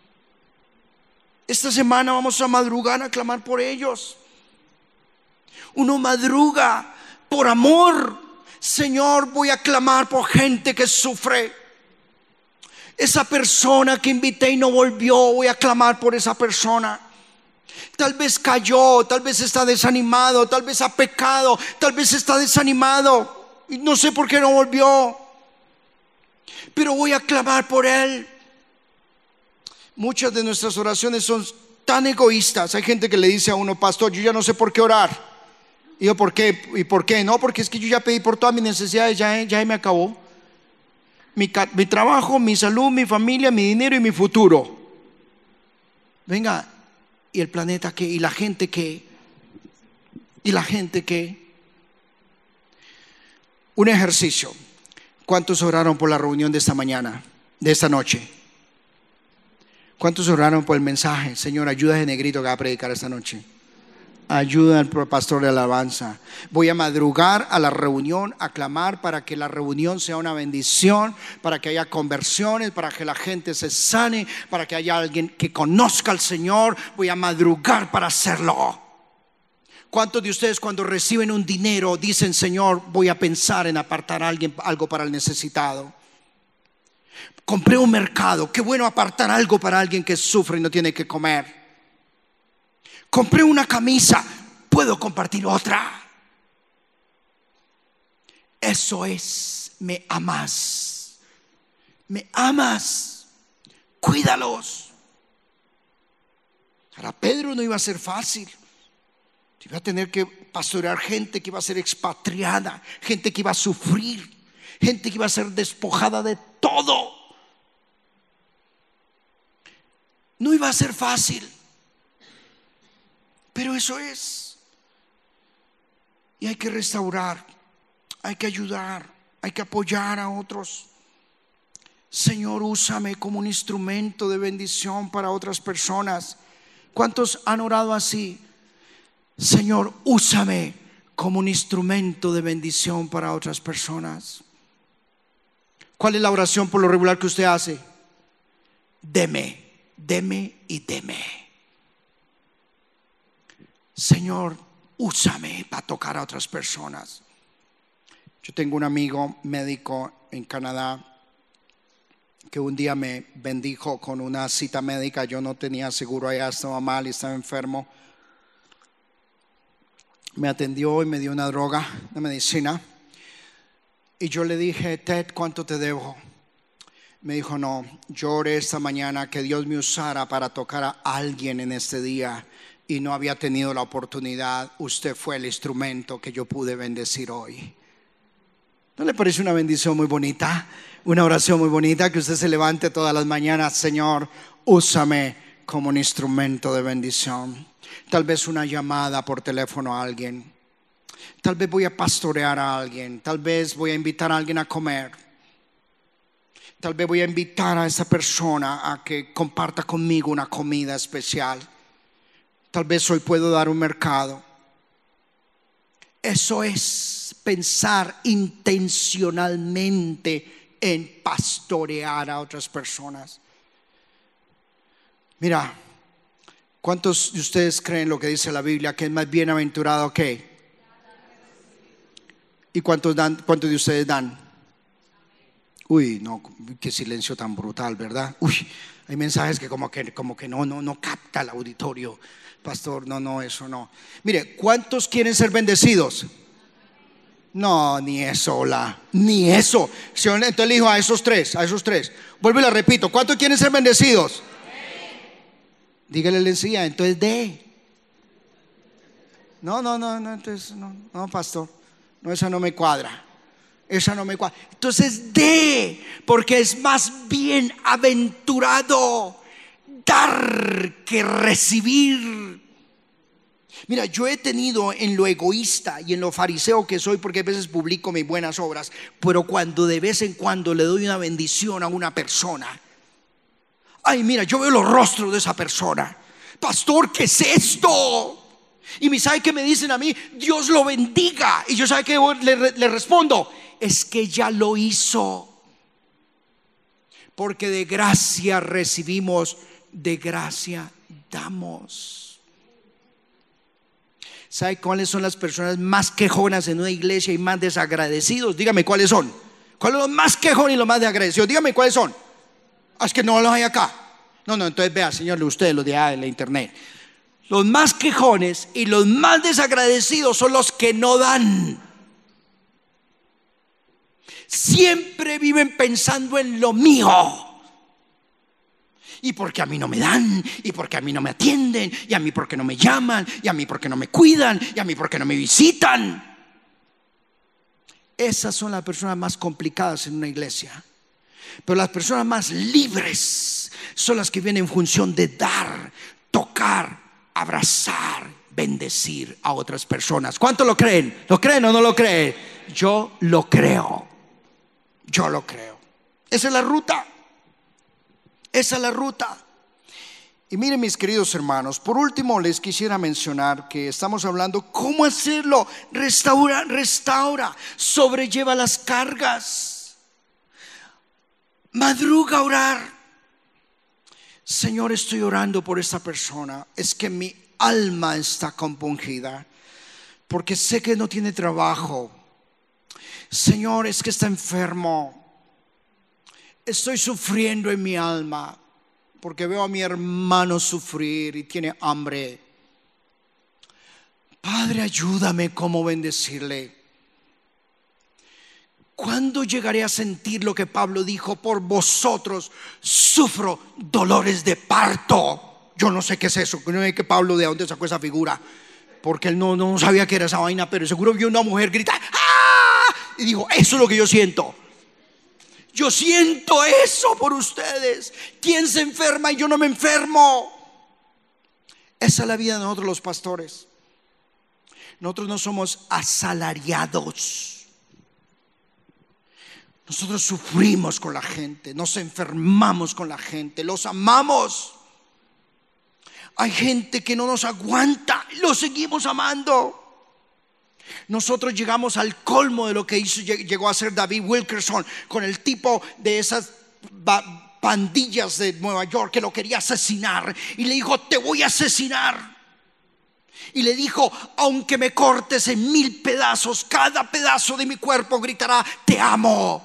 Speaker 2: Esta semana vamos a madrugar a clamar por ellos. Uno madruga por amor. Señor, voy a clamar por gente que sufre. Esa persona que invité y no volvió, voy a clamar por esa persona. Tal vez cayó, tal vez está desanimado, tal vez ha pecado, tal vez está desanimado y no sé por qué no volvió, pero voy a clamar por él. Muchas de nuestras oraciones son tan egoístas. Hay gente que le dice a uno: pastor, yo ya no sé por qué orar. Y yo: ¿por qué? ¿Y por qué? No, porque es que yo ya pedí por todas mis necesidades, ya, ya me acabó. Mi, mi trabajo, mi salud, mi familia, mi dinero y mi futuro. Venga, ¿y el planeta qué? ¿Y la gente qué? ¿Y la gente qué? Un ejercicio. ¿Cuántos oraron por la reunión de esta mañana, de esta noche? ¿Cuántos oraron por el mensaje? Señor, ayuda a ese negrito que va a predicar esta noche. Ayuda al pastor de alabanza. Voy a madrugar a la reunión, a clamar para que la reunión sea una bendición, para que haya conversiones, para que la gente se sane, para que haya alguien que conozca al Señor. Voy a madrugar para hacerlo. ¿Cuántos de ustedes cuando reciben un dinero dicen: Señor, voy a pensar en apartar a alguien, algo para el necesitado? Compré un mercado, qué bueno apartar algo para alguien que sufre y no tiene que comer. Compré una camisa, puedo compartir otra. Eso es: me amas, me amas, cuídalos. Para Pedro no iba a ser fácil. Iba a tener que pastorear gente que iba a ser expatriada, gente que iba a sufrir, gente que iba a ser despojada de todo. No iba a ser fácil, pero eso es. Y hay que restaurar, hay que ayudar, hay que apoyar a otros. Señor, úsame como un instrumento de bendición para otras personas. ¿Cuántos han orado así? Señor, úsame como un instrumento de bendición para otras personas. ¿Cuál es la oración por lo regular que usted hace? Deme, deme y deme. Señor, úsame para tocar a otras personas. Yo tengo un amigo médico en Canadá que un día me bendijo con una cita médica. Yo no tenía seguro allá, estaba mal y estaba enfermo. Me atendió y me dio una droga, una medicina. Y yo le dije: Ted, ¿cuánto te debo? Me dijo: no, yo oré esta mañana que Dios me usara para tocar a alguien en este día y no había tenido la oportunidad. Usted fue el instrumento que yo pude bendecir hoy. ¿No le parece una bendición muy bonita? Una oración muy bonita, que usted se levante todas las mañanas: Señor, úsame como un instrumento de bendición. Tal vez una llamada por teléfono a alguien. Tal vez voy a pastorear a alguien. Tal vez voy a invitar a alguien a comer. Tal vez voy a invitar a esa persona a que comparta conmigo una comida especial. Tal vez hoy puedo dar un mercado. Eso es pensar intencionalmente en pastorear a otras personas. Mira, ¿cuántos de ustedes creen lo que dice la Biblia, que es más bienaventurado que? ¿Y cuántos dan? ¿Cuántos de ustedes dan? Uy, no, qué silencio tan brutal, ¿verdad? Uy, hay mensajes que como que, como que no, no, no capta el auditorio. Pastor, no, no, eso no. Mire, ¿cuántos quieren ser bendecidos? No, ni eso, hola, ni eso. Entonces le dijo a esos tres, a esos tres. Vuelvo y le repito: ¿cuántos quieren ser bendecidos? Dígale la enseñanza, entonces de. No, no, no, no, entonces no, no, pastor, no, esa no me cuadra, esa no me cuadra. Entonces de, porque es más bienaventurado dar que recibir. Mira, yo he tenido en lo egoísta y en lo fariseo que soy, porque a veces publico mis buenas obras, pero cuando de vez en cuando le doy una bendición a una persona, ay, mira, yo veo los rostros de esa persona. Pastor, ¿qué es esto? Y me sabe que me dicen a mí: Dios lo bendiga. Y yo sabe que le, le respondo: es que ya lo hizo. porque de gracia recibimos, de gracia damos. ¿Sabe cuáles son las personas más quejonas en una iglesia y más desagradecidos? Dígame cuáles son. ¿Cuáles son los más quejones y los más desagradecidos? Dígame cuáles son. Ah, es que no los hay acá. No, no, entonces vea, señor, ustedes los de, de la internet. Los más quejones y los más desagradecidos son los que no dan. Siempre viven pensando en lo mío. Y porque a mí no me dan, y porque a mí no me atienden, y a mí porque no me llaman, y a mí porque no me cuidan, y a mí porque no me visitan. Esas son las personas más complicadas en una iglesia. Pero las personas más libres son las que vienen en función de dar, tocar, abrazar, bendecir a otras personas. ¿Cuánto lo creen? ¿Lo creen o no lo creen? Yo lo creo. Yo lo creo. Esa es la ruta. Esa es la ruta. Y miren, mis queridos hermanos, por último les quisiera mencionar que estamos hablando cómo hacerlo. Restaura, restaura, sobrelleva las cargas. Madruga a orar. Señor, estoy orando por esta persona. Es que mi alma está compungida porque sé que no tiene trabajo. Señor, es que está enfermo. Estoy sufriendo en mi alma porque veo a mi hermano sufrir y tiene hambre. Padre, ayúdame cómo bendecirle. ¿Cuándo llegaré a sentir lo que Pablo dijo? Por vosotros sufro dolores de parto. Yo no sé qué es eso. No sé que Pablo de dónde sacó esa figura, porque él no, no sabía qué era esa vaina, pero seguro vio una mujer gritar ¡ah! Y dijo, eso es lo que yo siento. Yo siento eso por ustedes. ¿Quién se enferma y yo no me enfermo? Esa es la vida de nosotros los pastores. Nosotros no somos asalariados. Nosotros sufrimos con la gente, nos enfermamos con la gente, los amamos. Hay gente que no nos aguanta y los seguimos amando. Nosotros llegamos al colmo de lo que hizo, llegó a ser David Wilkerson con el tipo de esas pandillas de Nueva York que lo quería asesinar y le dijo, te voy a asesinar. Y le dijo, aunque me cortes en mil pedazos, cada pedazo de mi cuerpo gritará, te amo.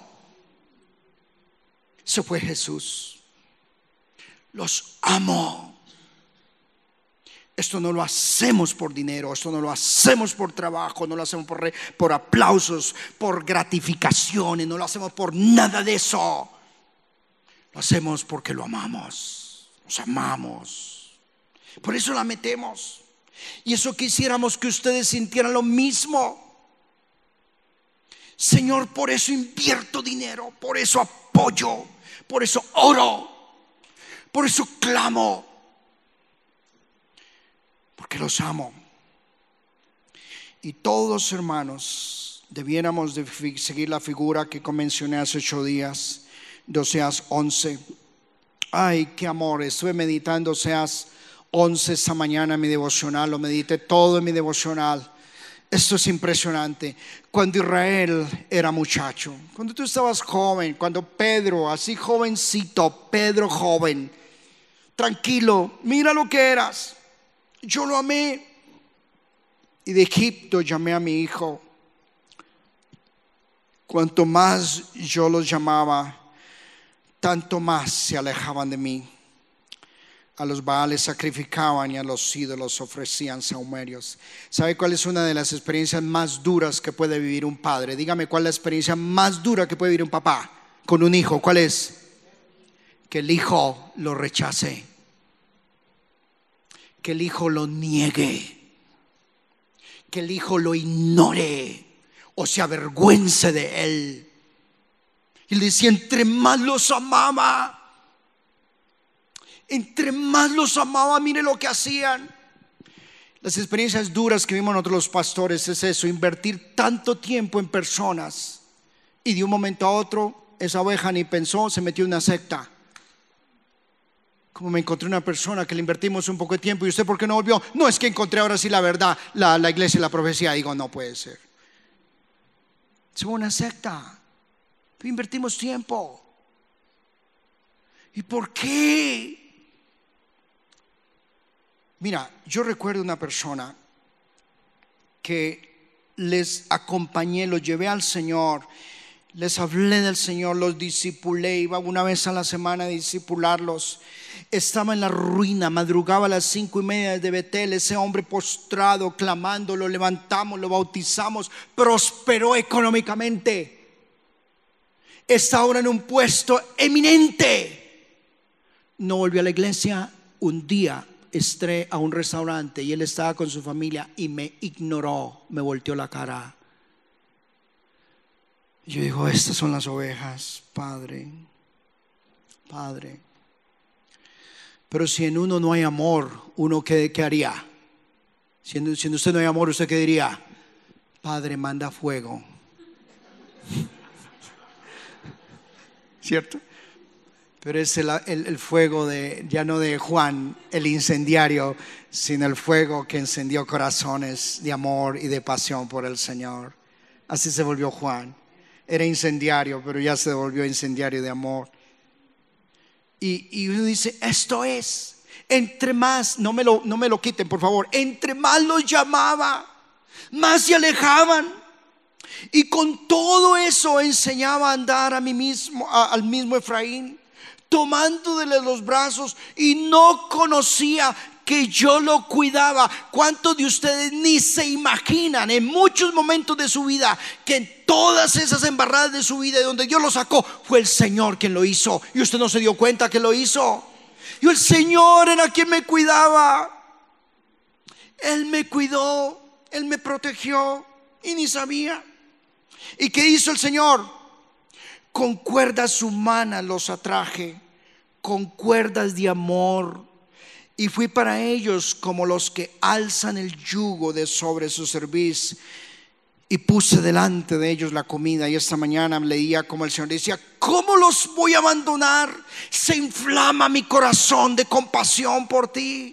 Speaker 2: Eso fue Jesús. Los amo. Esto no lo hacemos por dinero, esto no lo hacemos por trabajo, no lo hacemos por, por aplausos, por gratificaciones, no lo hacemos por nada de eso. Lo hacemos porque lo amamos, nos amamos. Por eso la metemos. Y eso quisiéramos que ustedes sintieran lo mismo. Señor, por eso invierto dinero, por eso apoyo, por eso oro, por eso clamo. Porque los amo. Y todos, hermanos, debiéramos de seguir la figura que mencioné hace ocho días de Oseas once. Ay, qué amor. Estuve meditando Oseas once esta mañana en mi devocional. Lo medité todo en mi devocional. Esto es impresionante. Cuando Israel era muchacho, cuando tú estabas joven, cuando Pedro, así jovencito, Pedro joven, tranquilo, mira lo que eras. Yo lo amé. Y de Egipto llamé a mi hijo. Cuanto más yo los llamaba, tanto más se alejaban de mí. A los baales sacrificaban y a los ídolos ofrecían sahumerios. ¿Sabe cuál es una de las experiencias más duras que puede vivir un padre? Dígame cuál es la experiencia más dura que puede vivir un papá con un hijo. ¿Cuál es? Que el hijo lo rechace. Que el hijo lo niegue, que el hijo lo ignore o se avergüence de él. Y le decía, entre más los amaba, entre más los amaba, mire lo que hacían. Las experiencias duras que vimos nosotros los pastores es eso, invertir tanto tiempo en personas y de un momento a otro esa oveja ni pensó, se metió en una secta. Como me encontré una persona que le invertimos un poco de tiempo y usted, ¿por qué no volvió? No, es que encontré ahora sí la verdad, la, la iglesia y la profecía. Digo, no puede ser. Es una secta. Invertimos tiempo. ¿Y por qué? Mira, yo recuerdo una persona que les acompañé, los llevé al Señor, les hablé del Señor, los discipulé, iba una vez a la semana a discipularlos. Estaba en la ruina, madrugaba a las cinco y media desde Betel, ese hombre postrado, clamando, lo levantamos, lo bautizamos, prosperó económicamente, está ahora en un puesto eminente. No volvió a la iglesia. Un día entré a un restaurante y él estaba con su familia y me ignoró, me volteó la cara. Yo digo, estas son las ovejas, Padre, Padre. Pero si en uno no hay amor, ¿uno qué, qué haría? Si en, si en usted no hay amor, ¿usted qué diría? Padre, manda fuego. ¿Cierto? Pero es el, el, el fuego de, ya no de Juan, el incendiario, sino el fuego que encendió corazones de amor y de pasión por el Señor. Así se volvió Juan. Era incendiario, pero ya se volvió incendiario de amor. Y, y uno dice, esto es, entre más, no me, lo, no me lo quiten por favor, entre más los llamaba, más se alejaban. Y con todo eso enseñaba a andar a mí mismo, a, al mismo Efraín, tomándole los brazos, y no conocía que yo lo cuidaba. ¿Cuántos de ustedes ni se imaginan en muchos momentos de su vida que en todas esas embarradas de su vida de donde Dios lo sacó fue el Señor quien lo hizo y usted no se dio cuenta que lo hizo? Y el Señor era quien me cuidaba. Él me cuidó, Él me protegió y ni sabía. ¿Y qué hizo el Señor? Con cuerdas humanas los atraje, con cuerdas de amor, y fui para ellos como los que alzan el yugo de sobre su cerviz, y puse delante de ellos la comida. Y esta mañana leía como el Señor decía, ¿cómo los voy a abandonar? Se inflama mi corazón de compasión por ti.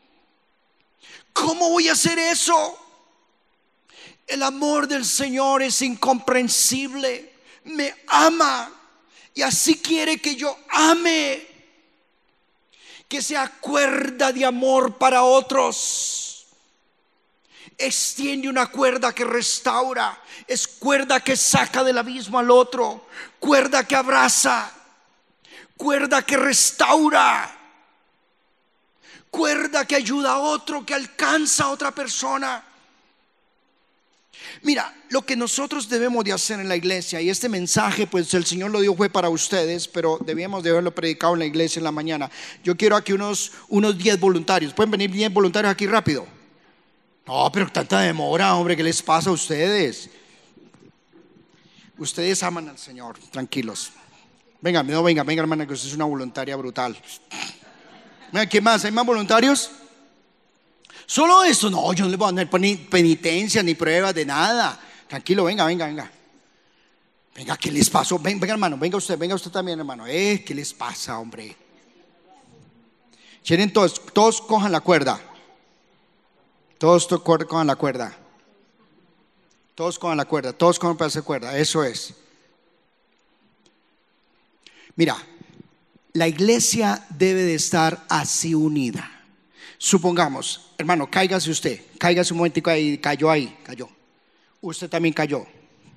Speaker 2: ¿Cómo voy a hacer eso? El amor del Señor es incomprensible. Me ama y así quiere que yo ame, que sea cuerda de amor para otros. Extiende una cuerda que restaura, es cuerda que saca del abismo al otro, cuerda que abraza, cuerda que restaura, cuerda que ayuda a otro, que alcanza a otra persona. Mira, lo que nosotros debemos de hacer en la iglesia, y este mensaje pues el Señor lo dio fue para ustedes, pero debíamos de haberlo predicado en la iglesia en la mañana. Yo quiero aquí unos unos diez voluntarios. ¿Pueden venir diez voluntarios aquí rápido? No, pero tanta demora, hombre, ¿qué les pasa a ustedes? Ustedes aman al Señor, tranquilos. Venga, no, venga, venga hermana, que usted es una voluntaria brutal. Venga, ¿qué más? ¿Hay más voluntarios? Solo eso, no, yo no le voy a dar penitencia ni pruebas de nada. Tranquilo, venga, venga, venga. Venga, ¿qué les pasó? Venga, venga hermano, venga usted, venga usted también hermano. Eh, ¿qué les pasa, hombre? ¿Quieren todos? Todos cojan la cuerda. Todos to- cojan la cuerda. Todos cojan la cuerda, todos cojan un pedazo de cuerda, eso es. Mira, la iglesia debe de estar así unida. Supongamos, hermano, cáigase usted, cáigase un momentico ahí, cayó ahí, cayó. Usted también cayó.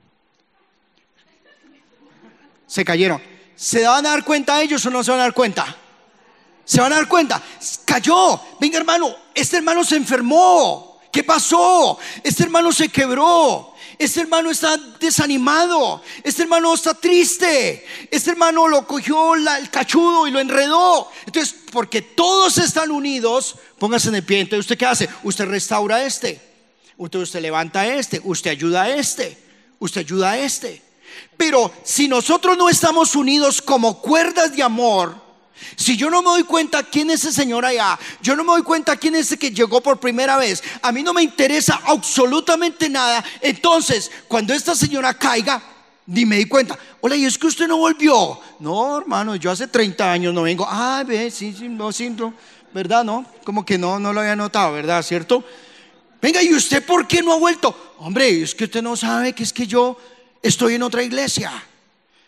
Speaker 2: Se cayeron. ¿Se van a dar cuenta ellos o no se van a dar cuenta? Se van a dar cuenta. Cayó. Venga hermano, este hermano se enfermó. ¿Qué pasó? Este hermano se quebró. Este hermano está desanimado. Este hermano está triste. Este hermano lo cogió la, el cachudo y lo enredó. Entonces, porque todos están unidos, póngase de pie. Entonces, ¿usted qué hace? Usted restaura a este. Usted, usted levanta a este. Usted ayuda a este. Usted ayuda a este. Pero si nosotros no estamos unidos como cuerdas de amor, si yo no me doy cuenta quién es ese señor allá, yo no me doy cuenta quién es ese que llegó por primera vez, a mí no me interesa absolutamente nada. Entonces, cuando esta señora caiga, ni me di cuenta. Hola, ¿y es que usted no volvió? No, hermano, yo hace treinta años no vengo. Ah, ve, sí, sí, no siento, ¿verdad? No, como que no, no lo había notado, ¿verdad? ¿Cierto? Venga, ¿y usted por qué no ha vuelto? Hombre, es que usted no sabe que es que yo estoy en otra iglesia.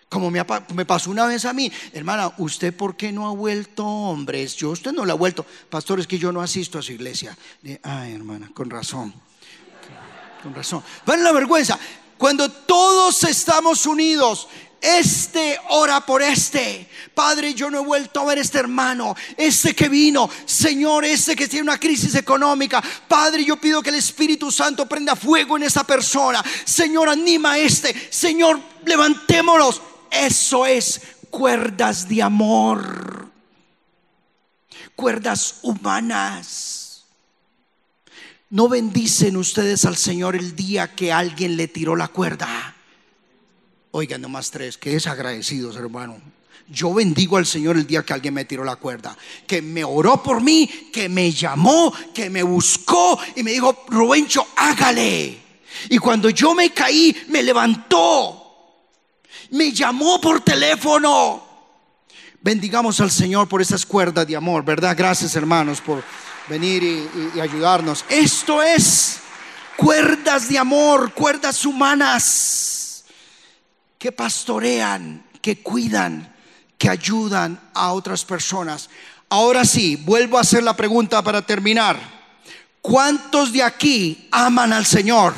Speaker 2: Como me, me pasó una vez a mí. Hermana, ¿usted por qué no ha vuelto, hombres? Yo usted no la ha vuelto. Pastor, es que yo no asisto a su iglesia. Ay, hermana, con razón. Con razón. ¿Ven la vergüenza? Cuando todos estamos unidos, este ora por este. Padre, yo no he vuelto a ver a este hermano, este que vino, Señor, este que tiene una crisis económica. Padre, yo pido que el Espíritu Santo prenda fuego en esta persona. Señor, anima a este. Señor, levantémonos. Eso es cuerdas de amor, cuerdas humanas. ¿No bendicen ustedes al Señor el día que alguien le tiró la cuerda? Oigan, nomás tres, que desagradecidos, hermano. Yo bendigo al Señor el día que alguien me tiró la cuerda, que me oró por mí, que me llamó, que me buscó y me dijo: Rubencho, hágale. Y cuando yo me caí, me levantó, me llamó por teléfono. Bendigamos al Señor por esas cuerdas de amor, ¿verdad? Gracias, hermanos, por venir y, y, y ayudarnos. Esto es cuerdas de amor, cuerdas humanas que pastorean, que cuidan, que ayudan a otras personas. Ahora sí, vuelvo a hacer la pregunta para terminar. ¿Cuántos de aquí aman al Señor?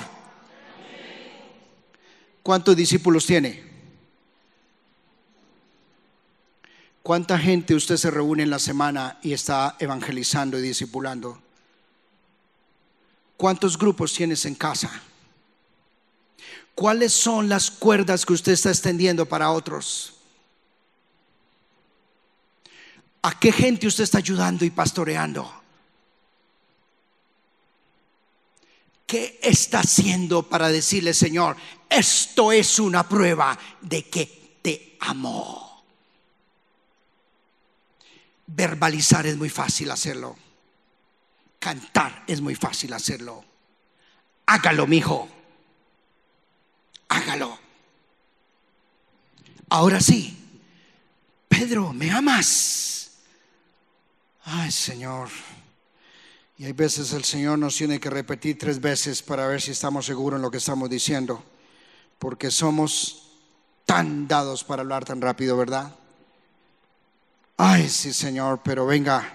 Speaker 2: ¿Cuántos discípulos tiene? ¿Cuánta gente usted se reúne en la semana y está evangelizando y discipulando? ¿Cuántos grupos tienes en casa? ¿Cuáles son las cuerdas que usted está extendiendo para otros? ¿A qué gente usted está ayudando y pastoreando? ¿Qué está haciendo para decirle: Señor, esto es una prueba de que te amo? Verbalizar es muy fácil hacerlo. Cantar es muy fácil hacerlo. Hágalo, mijo. Hágalo. Ahora sí, Pedro, ¿me amas? Ay, Señor. Y hay veces el Señor nos tiene que repetir tres veces para ver si estamos seguros en lo que estamos diciendo, porque somos tan dados para hablar tan rápido, ¿verdad? Ay, sí, Señor, pero venga,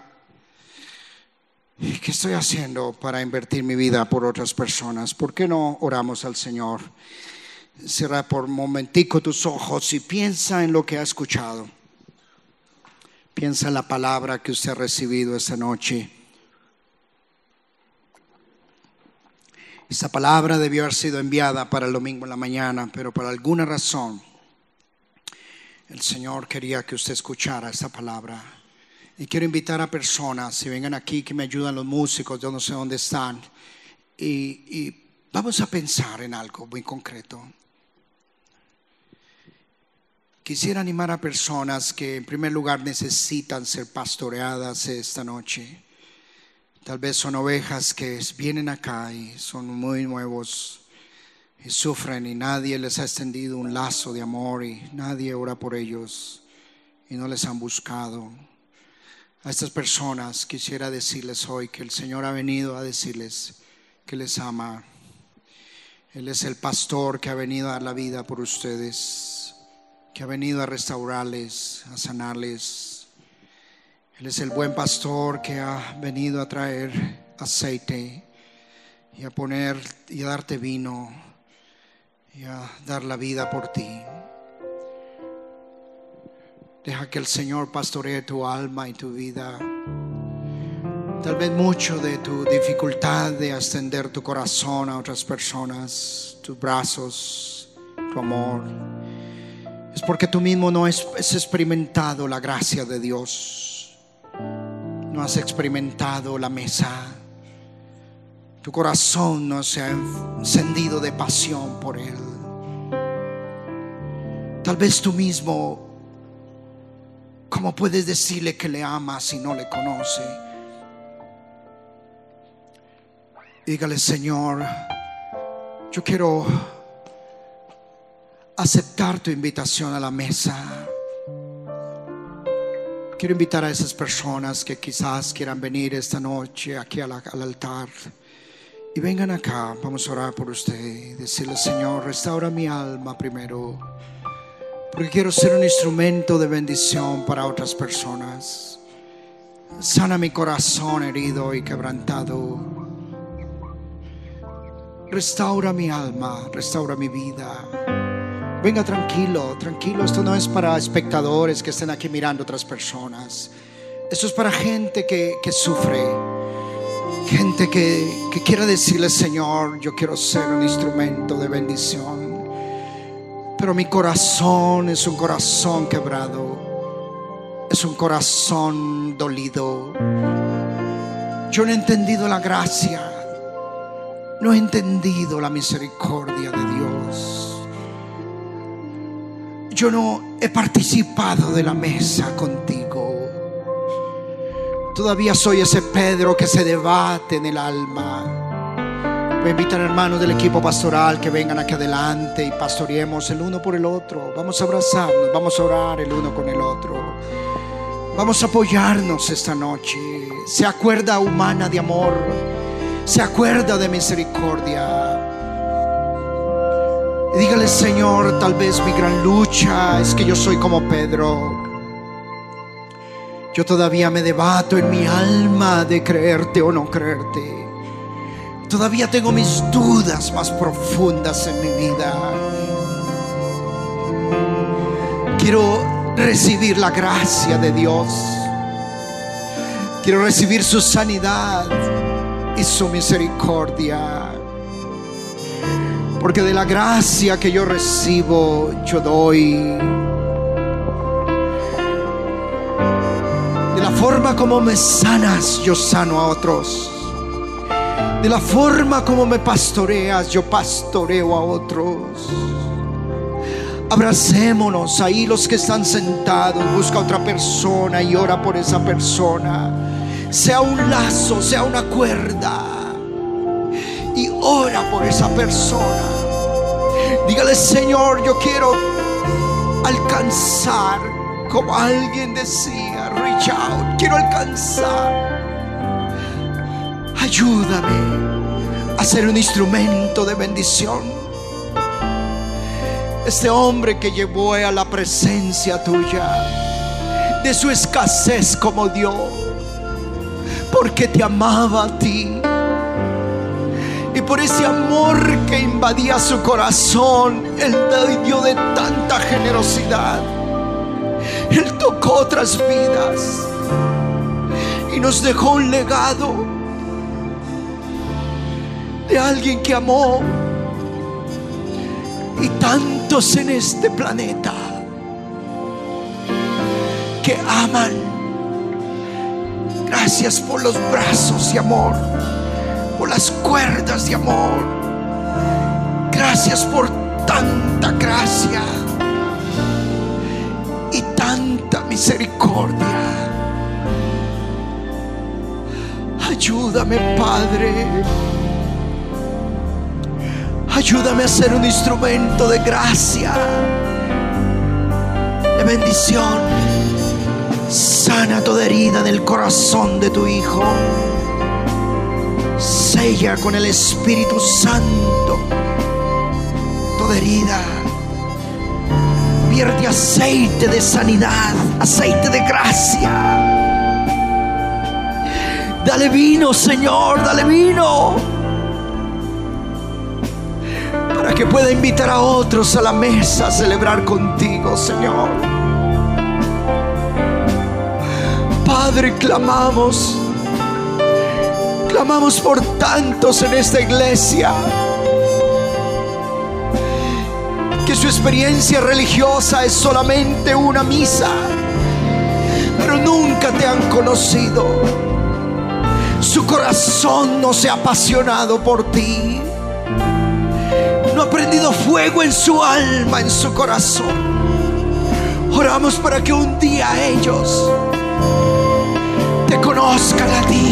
Speaker 2: ¿qué estoy haciendo para invertir mi vida por otras personas? ¿Por qué no oramos al Señor? Cierra por un momentico tus ojos y piensa en lo que ha escuchado. Piensa en la palabra que usted ha recibido esta noche. Esta palabra debió haber sido enviada para el domingo en la mañana, pero por alguna razón el Señor quería que usted escuchara esta palabra. Y quiero invitar a personas, si vengan aquí, que me ayudan los músicos, yo no sé dónde están. Y, y vamos a pensar en algo muy concreto. Quisiera animar a personas que en primer lugar necesitan ser pastoreadas esta noche. Tal vez son ovejas que vienen acá y son muy nuevos y sufren y nadie les ha extendido un lazo de amor y nadie ora por ellos y no les han buscado. A estas personas quisiera decirles hoy que el Señor ha venido a decirles que les ama. Él es el pastor que ha venido a dar la vida por ustedes, que ha venido a restaurarles, a sanarles. Él es el buen pastor que ha venido a traer aceite y a poner y a darte vino y a dar la vida por ti. Deja que el Señor pastoree tu alma y tu vida. Tal vez mucho de tu dificultad de extender tu corazón a otras personas, tus brazos, tu amor, es porque tú mismo no has experimentado la gracia de Dios. No has experimentado la mesa. Tu corazón no se ha encendido de pasión por Él. Tal vez tú mismo, ¿cómo puedes decirle que le amas si no le conoce? Dígale: Señor, yo quiero aceptar tu invitación a la mesa. Quiero invitar a esas personas que quizás quieran venir esta noche aquí al, al altar y vengan acá. Vamos a orar por usted y decirle: Señor, restaura mi alma primero, porque quiero ser un instrumento de bendición para otras personas. Sana mi corazón herido y quebrantado. Restaura mi alma, restaura mi vida. Venga, tranquilo, tranquilo. Esto no es para espectadores que estén aquí mirando a otras personas. Esto es para gente que, que sufre. Gente que, que quiere decirle: Señor, yo quiero ser un instrumento de bendición, pero mi corazón es un corazón quebrado, es un corazón dolido. Yo no he entendido la gracia, no he entendido la misericordia de Dios. Yo no he participado de la mesa contigo. Todavía soy ese Pedro que se debate en el alma. Voy a invitar a hermanos del equipo pastoral que vengan aquí adelante y pastoreemos el uno por el otro. Vamos a abrazarnos, vamos a orar el uno con el otro. Vamos a apoyarnos esta noche. Se acuerda humana de amor, se acuerda de misericordia. Y dígale: Señor, tal vez mi gran lucha es que yo soy como Pedro. Yo todavía me debato en mi alma de creerte o no creerte. Todavía tengo mis dudas más profundas en mi vida. Quiero recibir la gracia de Dios. Quiero recibir su sanidad y su misericordia. Porque de la gracia que yo recibo, yo doy. De la forma como me sanas, yo sano a otros. De la forma como me pastoreas, yo pastoreo a otros. Abracémonos ahí los que están sentados. Busca a otra persona y ora por esa persona. Sea un lazo, sea una cuerda, y ora por esa persona. Dígale: Señor, yo quiero alcanzar, como alguien decía, reach out. Quiero alcanzar. Ayúdame a ser un instrumento de bendición. Este hombre que llevó a la presencia tuya de su escasez como dio, porque te amaba a ti. Y por ese amor que invadía su corazón, Él dio de tanta generosidad. Él tocó otras vidas y nos dejó un legado de alguien que amó. Y tantos en este planeta que aman. Gracias por los brazos de amor, por las cuerdas de amor. Gracias por tanta gracia y tanta misericordia. Ayúdame, Padre. Ayúdame a ser un instrumento de gracia, de bendición. Sana toda herida del corazón de tu Hijo. Sella con el Espíritu Santo toda herida. Vierte aceite de sanidad, aceite de gracia. Dale vino, Señor, dale vino, para que pueda invitar a otros a la mesa a celebrar contigo, Señor. Padre, clamamos, clamamos por tantos en esta iglesia que su experiencia religiosa es solamente una misa, pero nunca te han conocido. Su corazón no se ha apasionado por ti. No ha prendido fuego en su alma, en su corazón. Oramos para que un día ellos te conozcan a ti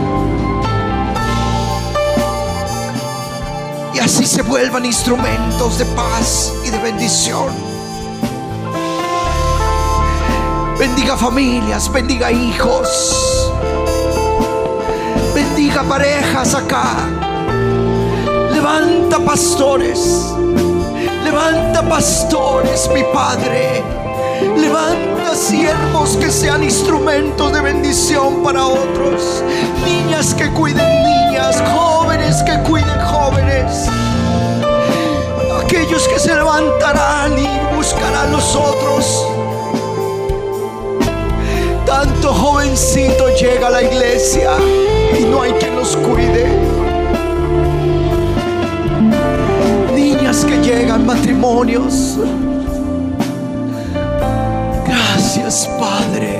Speaker 2: y así se vuelvan instrumentos de paz y de bendición. Bendiga familias, bendiga hijos, bendiga parejas acá. Levanta pastores, levanta Levanta pastores, mi Padre. Levanta siervos que sean instrumentos de bendición para otros. Niñas que cuiden niñas, jóvenes que cuiden jóvenes. Aquellos que se levantarán y buscarán los otros. Tanto jovencito llega a la iglesia y no hay quien los cuide. Niñas que llegan, matrimonios. Gracias, Padre.